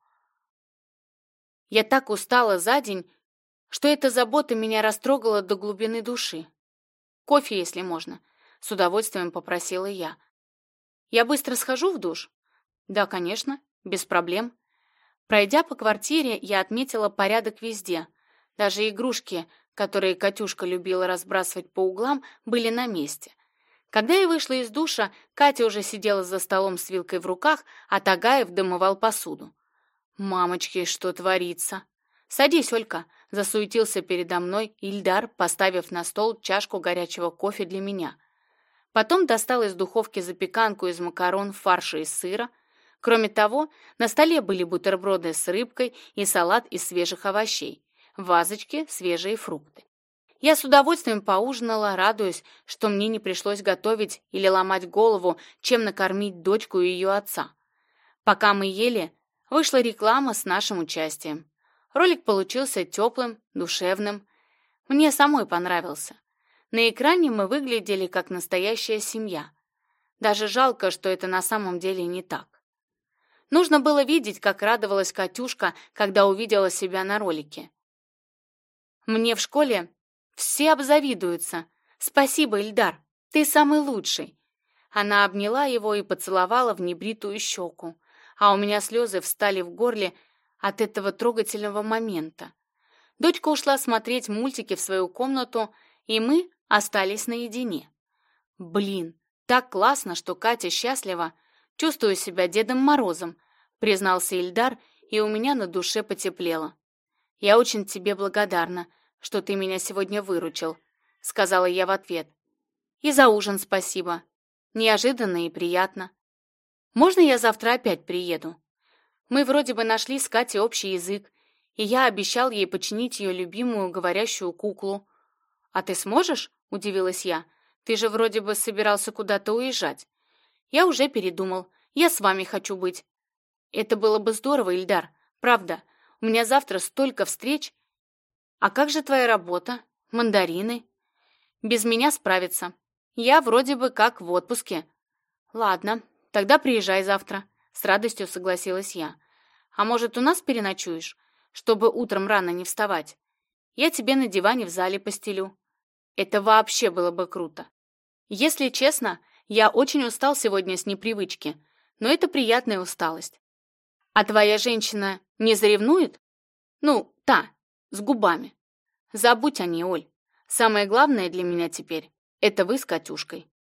Я так устала за день, что эта забота меня растрогала до глубины души. «Кофе, если можно», — с удовольствием попросила я. «Я быстро схожу в душ?» «Да, конечно, без проблем». Пройдя по квартире, я отметила порядок везде. Даже игрушки, которые Катюшка любила разбрасывать по углам, были на месте. Когда я вышла из душа, Катя уже сидела за столом с вилкой в руках, а Тагаев домывал посуду. «Мамочки, что творится?» «Садись, Олька», — засуетился передо мной Ильдар, поставив на стол чашку горячего кофе для меня. Потом достал из духовки запеканку из макарон, фарша и сыра. Кроме того, на столе были бутерброды с рыбкой и салат из свежих овощей, в вазочке свежие фрукты. Я с удовольствием поужинала, радуясь, что мне не пришлось готовить или ломать голову, чем накормить дочку и ее отца. Пока мы ели, вышла реклама с нашим участием. Ролик получился теплым, душевным. Мне самой понравился. На экране мы выглядели как настоящая семья. Даже жалко, что это на самом деле не так. Нужно было видеть, как радовалась Катюшка, когда увидела себя на ролике. «Мне в школе все обзавидуются. Спасибо, Ильдар, ты самый лучший». Она обняла его и поцеловала в небритую щеку, а у меня слезы встали в горле от этого трогательного момента. Дочка ушла смотреть мультики в свою комнату, и мы остались наедине. «Блин, так классно, что Катя счастлива. Чувствую себя Дедом Морозом», — признался Ильдар, и у меня на душе потеплело. «Я очень тебе благодарна, что ты меня сегодня выручил», — сказала я в ответ. «И за ужин спасибо. Неожиданно и приятно. Можно я завтра опять приеду? Мы вроде бы нашли с Катей общий язык, и я обещал ей починить ее любимую говорящую куклу». «А ты сможешь?» — удивилась я. «Ты же вроде бы собирался куда-то уезжать». «Я уже передумал. Я с вами хочу быть». «Это было бы здорово, Ильдар. Правда, у меня завтра столько встреч». «А как же твоя работа? Мандарины?» «Без меня справиться. Я вроде бы как в отпуске». «Ладно, тогда приезжай завтра», — с радостью согласилась я. «А может, у нас переночуешь, чтобы утром рано не вставать? Я тебе на диване в зале постелю. Это вообще было бы круто. Если честно, я очень устал сегодня с непривычки, но это приятная усталость. А твоя женщина не заревнует? Ну, та, с губами. Забудь о ней, Оль. Самое главное для меня теперь — это вы с Катюшкой.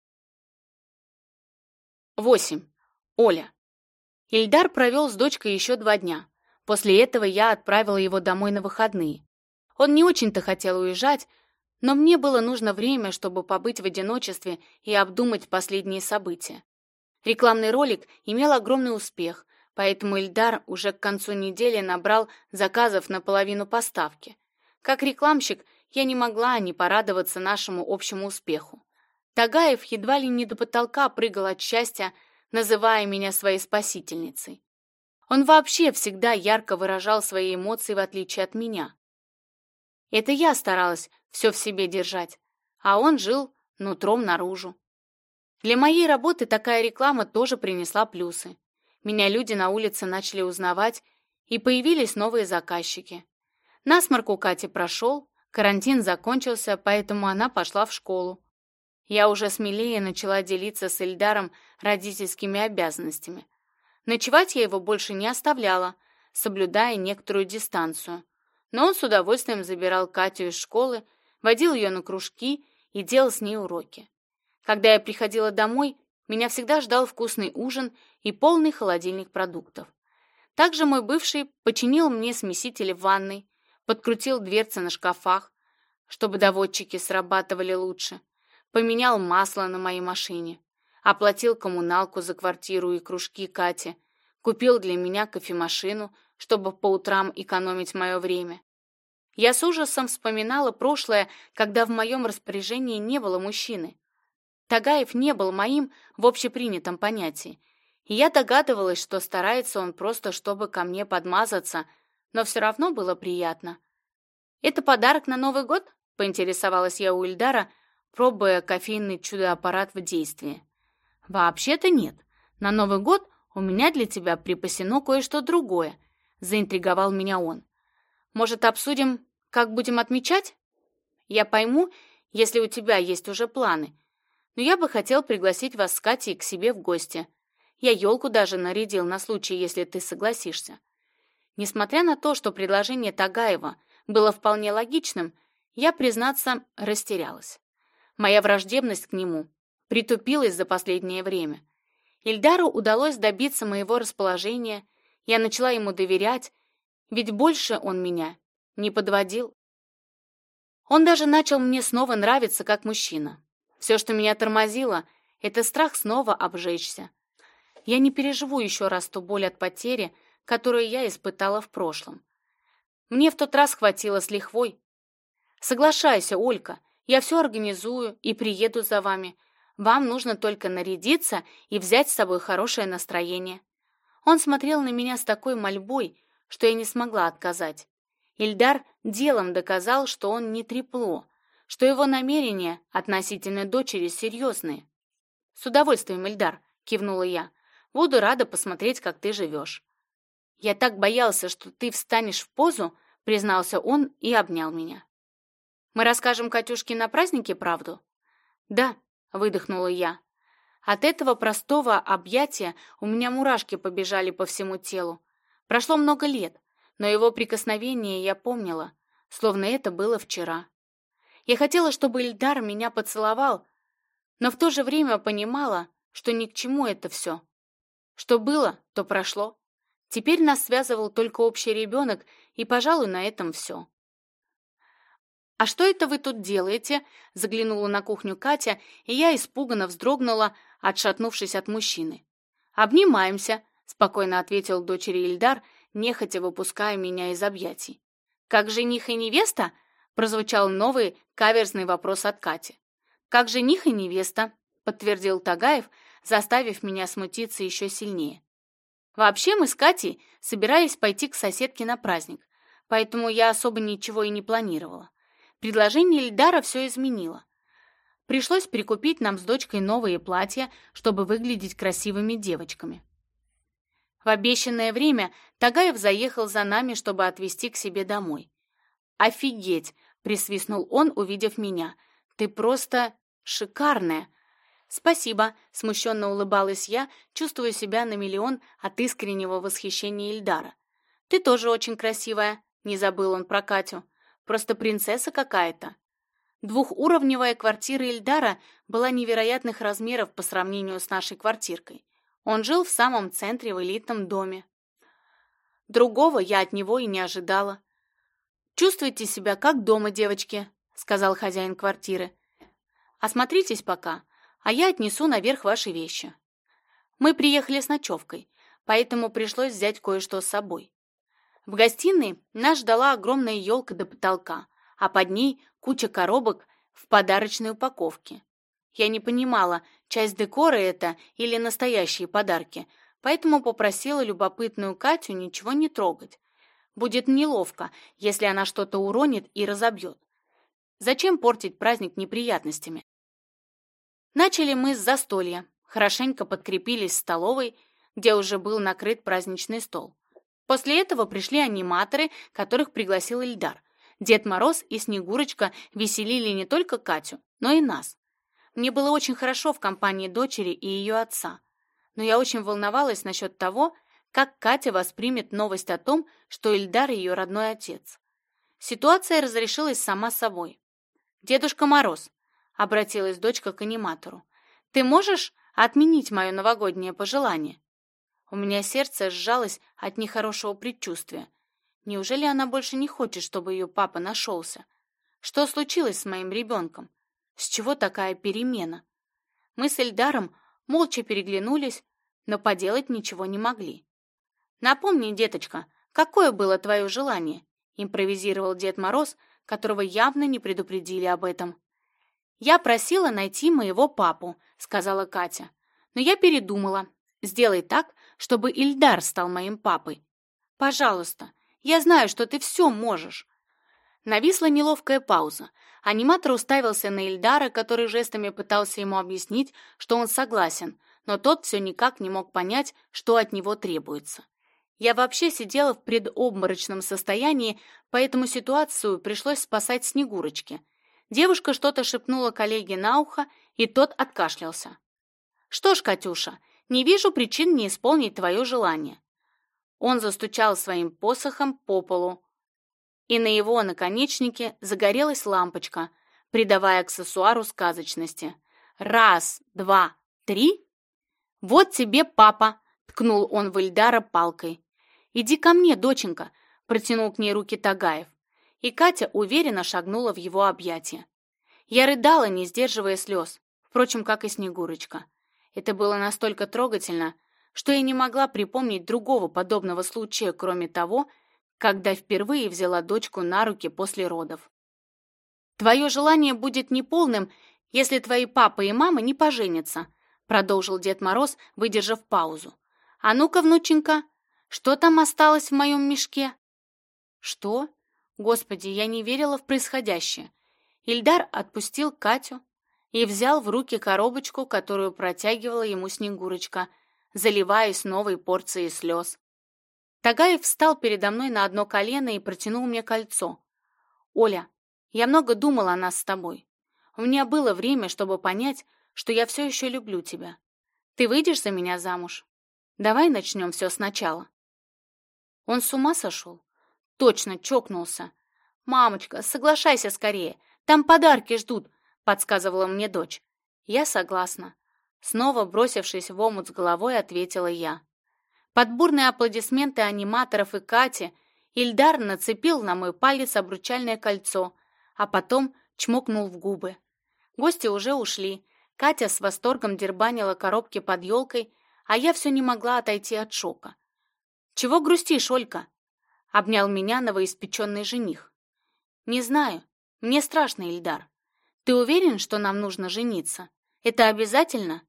восемь. Оля. Ильдар провел с дочкой еще два дня. После этого я отправила его домой на выходные. Он не очень-то хотел уезжать, но мне было нужно время, чтобы побыть в одиночестве и обдумать последние события. Рекламный ролик имел огромный успех, поэтому Ильдар уже к концу недели набрал заказов на половину поставки. Как рекламщик я не могла не порадоваться нашему общему успеху. Тагаев едва ли не до потолка прыгал от счастья, называя меня своей спасительницей. Он вообще всегда ярко выражал свои эмоции, в отличие от меня. Это я старалась все в себе держать, а он жил нутром наружу. Для моей работы такая реклама тоже принесла плюсы. Меня люди на улице начали узнавать, и появились новые заказчики. Насморк у Кати прошел, карантин закончился, поэтому она пошла в школу. Я уже смелее начала делиться с Ильдаром родительскими обязанностями. Ночевать я его больше не оставляла, соблюдая некоторую дистанцию. Но он с удовольствием забирал Катю из школы, водил ее на кружки и делал с ней уроки. Когда я приходила домой, меня всегда ждал вкусный ужин и полный холодильник продуктов. Также мой бывший починил мне смеситель в ванной, подкрутил дверцы на шкафах, чтобы доводчики срабатывали лучше, поменял масло на моей машине, оплатил коммуналку за квартиру и кружки Кати, купил для меня кофемашину, чтобы по утрам экономить мое время. Я с ужасом вспоминала прошлое, когда в моем распоряжении не было мужчины. Тагаев не был моим в общепринятом понятии, и я догадывалась, что старается он просто, чтобы ко мне подмазаться, но все равно было приятно. «Это подарок на Новый год?» — поинтересовалась я у Ильдара, пробуя кофейный чудо-аппарат в действии. «Вообще-то нет. На Новый год у меня для тебя припасено кое-что другое», — заинтриговал меня он. «Может, обсудим, как будем отмечать? Я пойму, если у тебя есть уже планы, но я бы хотел пригласить вас с Катей к себе в гости. Я елку даже нарядил на случай, если ты согласишься». Несмотря на то, что предложение Тагаева было вполне логичным, я, признаться, растерялась. Моя враждебность к нему притупилась за последнее время. Ильдару удалось добиться моего расположения, я начала ему доверять, ведь больше он меня не подводил. Он даже начал мне снова нравиться как мужчина. Все, что меня тормозило, это страх снова обжечься. Я не переживу еще раз ту боль от потери, которую я испытала в прошлом. Мне в тот раз хватило с лихвой. Соглашайся, Олька, я все организую и приеду за вами. Вам нужно только нарядиться и взять с собой хорошее настроение. Он смотрел на меня с такой мольбой, что я не смогла отказать. Ильдар делом доказал, что он не трепло, что его намерения относительно дочери серьезные. «С удовольствием, Ильдар», — кивнула я. «Буду рада посмотреть, как ты живешь». «Я так боялся, что ты встанешь в позу», — признался он и обнял меня. «Мы расскажем Катюшке на празднике правду?» «Да», — выдохнула я. От этого простого объятия у меня мурашки побежали по всему телу. Прошло много лет, но его прикосновение я помнила, словно это было вчера. Я хотела, чтобы Ильдар меня поцеловал, но в то же время понимала, что ни к чему это все. Что было, то прошло. Теперь нас связывал только общий ребенок, и, пожалуй, на этом все. «А что это вы тут делаете?» — заглянула на кухню Катя, и я испуганно вздрогнула, отшатнувшись от мужчины. «Обнимаемся», — спокойно ответил дочери Ильдар, нехотя выпуская меня из объятий. «Как жених и невеста?» — прозвучал новый каверзный вопрос от Кати. «Как жених и невеста», — подтвердил Тагаев, заставив меня смутиться еще сильнее. Вообще мы с Катей собирались пойти к соседке на праздник, поэтому я особо ничего и не планировала. Предложение Ильдара все изменило. Пришлось прикупить нам с дочкой новые платья, чтобы выглядеть красивыми девочками. В обещанное время Тагаев заехал за нами, чтобы отвезти к себе домой. «Офигеть!» — присвистнул он, увидев меня. «Ты просто шикарная!» «Спасибо», — смущенно улыбалась я, чувствуя себя на миллион от искреннего восхищения Ильдара. «Ты тоже очень красивая», — не забыл он про Катю. «Просто принцесса какая-то». Двухуровневая квартира Ильдара была невероятных размеров по сравнению с нашей квартиркой. Он жил в самом центре в элитном доме. Другого я от него и не ожидала. «Чувствуйте себя как дома, девочки», — сказал хозяин квартиры. «Осмотритесь пока, а я отнесу наверх ваши вещи». Мы приехали с ночевкой, поэтому пришлось взять кое-что с собой. В гостиной нас ждала огромная елка до потолка, а под ней куча коробок в подарочной упаковке. Я не понимала, часть декора это или настоящие подарки, поэтому попросила любопытную Катю ничего не трогать. Будет неловко, если она что-то уронит и разобьет. Зачем портить праздник неприятностями? Начали мы с застолья, хорошенько подкрепились в столовой, где уже был накрыт праздничный стол. После этого пришли аниматоры, которых пригласил Ильдар. Дед Мороз и Снегурочка веселили не только Катю, но и нас. Мне было очень хорошо в компании дочери и ее отца, но я очень волновалась насчет того, как Катя воспримет новость о том, что Ильдар ее родной отец. Ситуация разрешилась сама собой. «Дедушка Мороз», — обратилась дочка к аниматору, — «ты можешь отменить мое новогоднее пожелание?» У меня сердце сжалось от нехорошего предчувствия. Неужели она больше не хочет, чтобы ее папа нашелся? Что случилось с моим ребенком? С чего такая перемена? Мы с Ильдаром молча переглянулись, но поделать ничего не могли. «Напомни, деточка, какое было твое желание?» — импровизировал Дед Мороз, которого явно не предупредили об этом. «Я просила найти моего папу», — сказала Катя. «Но я передумала. Сделай так, чтобы Ильдар стал моим папой. Пожалуйста, я знаю, что ты все можешь». Нависла неловкая пауза. Аниматор уставился на Ильдара, который жестами пытался ему объяснить, что он согласен, но тот все никак не мог понять, что от него требуется. Я вообще сидела в предобморочном состоянии, поэтому ситуацию пришлось спасать Снегурочке. Девушка что-то шепнула коллеге на ухо, и тот откашлялся. «Что ж, Катюша, не вижу причин не исполнить твое желание». Он застучал своим посохом по полу, и на его наконечнике загорелась лампочка, придавая аксессуару сказочности. «Раз, два, три. Вот тебе папа!» — ткнул он в Ильдара палкой. «Иди ко мне, доченька!» — протянул к ней руки Тагаев. И Катя уверенно шагнула в его объятия. Я рыдала, не сдерживая слез, впрочем, как и Снегурочка. Это было настолько трогательно, что я не могла припомнить другого подобного случая, кроме того, когда впервые взяла дочку на руки после родов. «Твое желание будет неполным, если твои папа и мама не поженятся», продолжил Дед Мороз, выдержав паузу. «А ну-ка, внученька, что там осталось в моем мешке?» «Что?» Господи, я не верила в происходящее. Ильдар отпустил Катю и взял в руки коробочку, которую протягивала ему Снегурочка, заливаясь новой порцией слез. Тагаев встал передо мной на одно колено и протянул мне кольцо. «Оля, я много думал о нас с тобой. У меня было время, чтобы понять, что я все еще люблю тебя. Ты выйдешь за меня замуж? Давай начнем все сначала». Он с ума сошел? Точно чокнулся. «Мамочка, соглашайся скорее, там подарки ждут», — подсказывала мне дочь. «Я согласна». Снова бросившись в омут с головой, ответила я. Под бурные аплодисменты аниматоров и Кати Ильдар нацепил на мой палец обручальное кольцо, а потом чмокнул в губы. Гости уже ушли. Катя с восторгом дербанила коробки под елкой, а я все не могла отойти от шока. «Чего грустишь, Олька?» — обнял меня новоиспеченный жених. «Не знаю. Мне страшно, Ильдар. Ты уверен, что нам нужно жениться? Это обязательно?»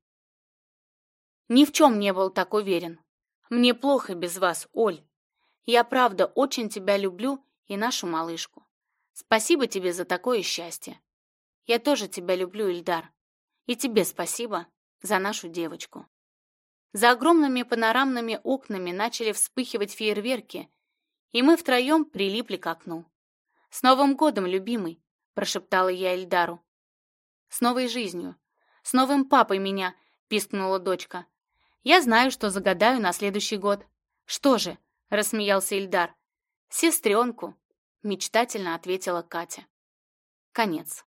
Ни в чем не был так уверен. «Мне плохо без вас, Оль. Я правда очень тебя люблю и нашу малышку. Спасибо тебе за такое счастье. Я тоже тебя люблю, Ильдар. И тебе спасибо за нашу девочку». За огромными панорамными окнами начали вспыхивать фейерверки, и мы втроем прилипли к окну. «С Новым годом, любимый!» — прошептала я Ильдару. «С новой жизнью! С новым папой меня!» — пискнула дочка. «Я знаю, что загадаю на следующий год». «Что же?» — рассмеялся Ильдар. «Сестренку!» — мечтательно ответила Катя. Конец.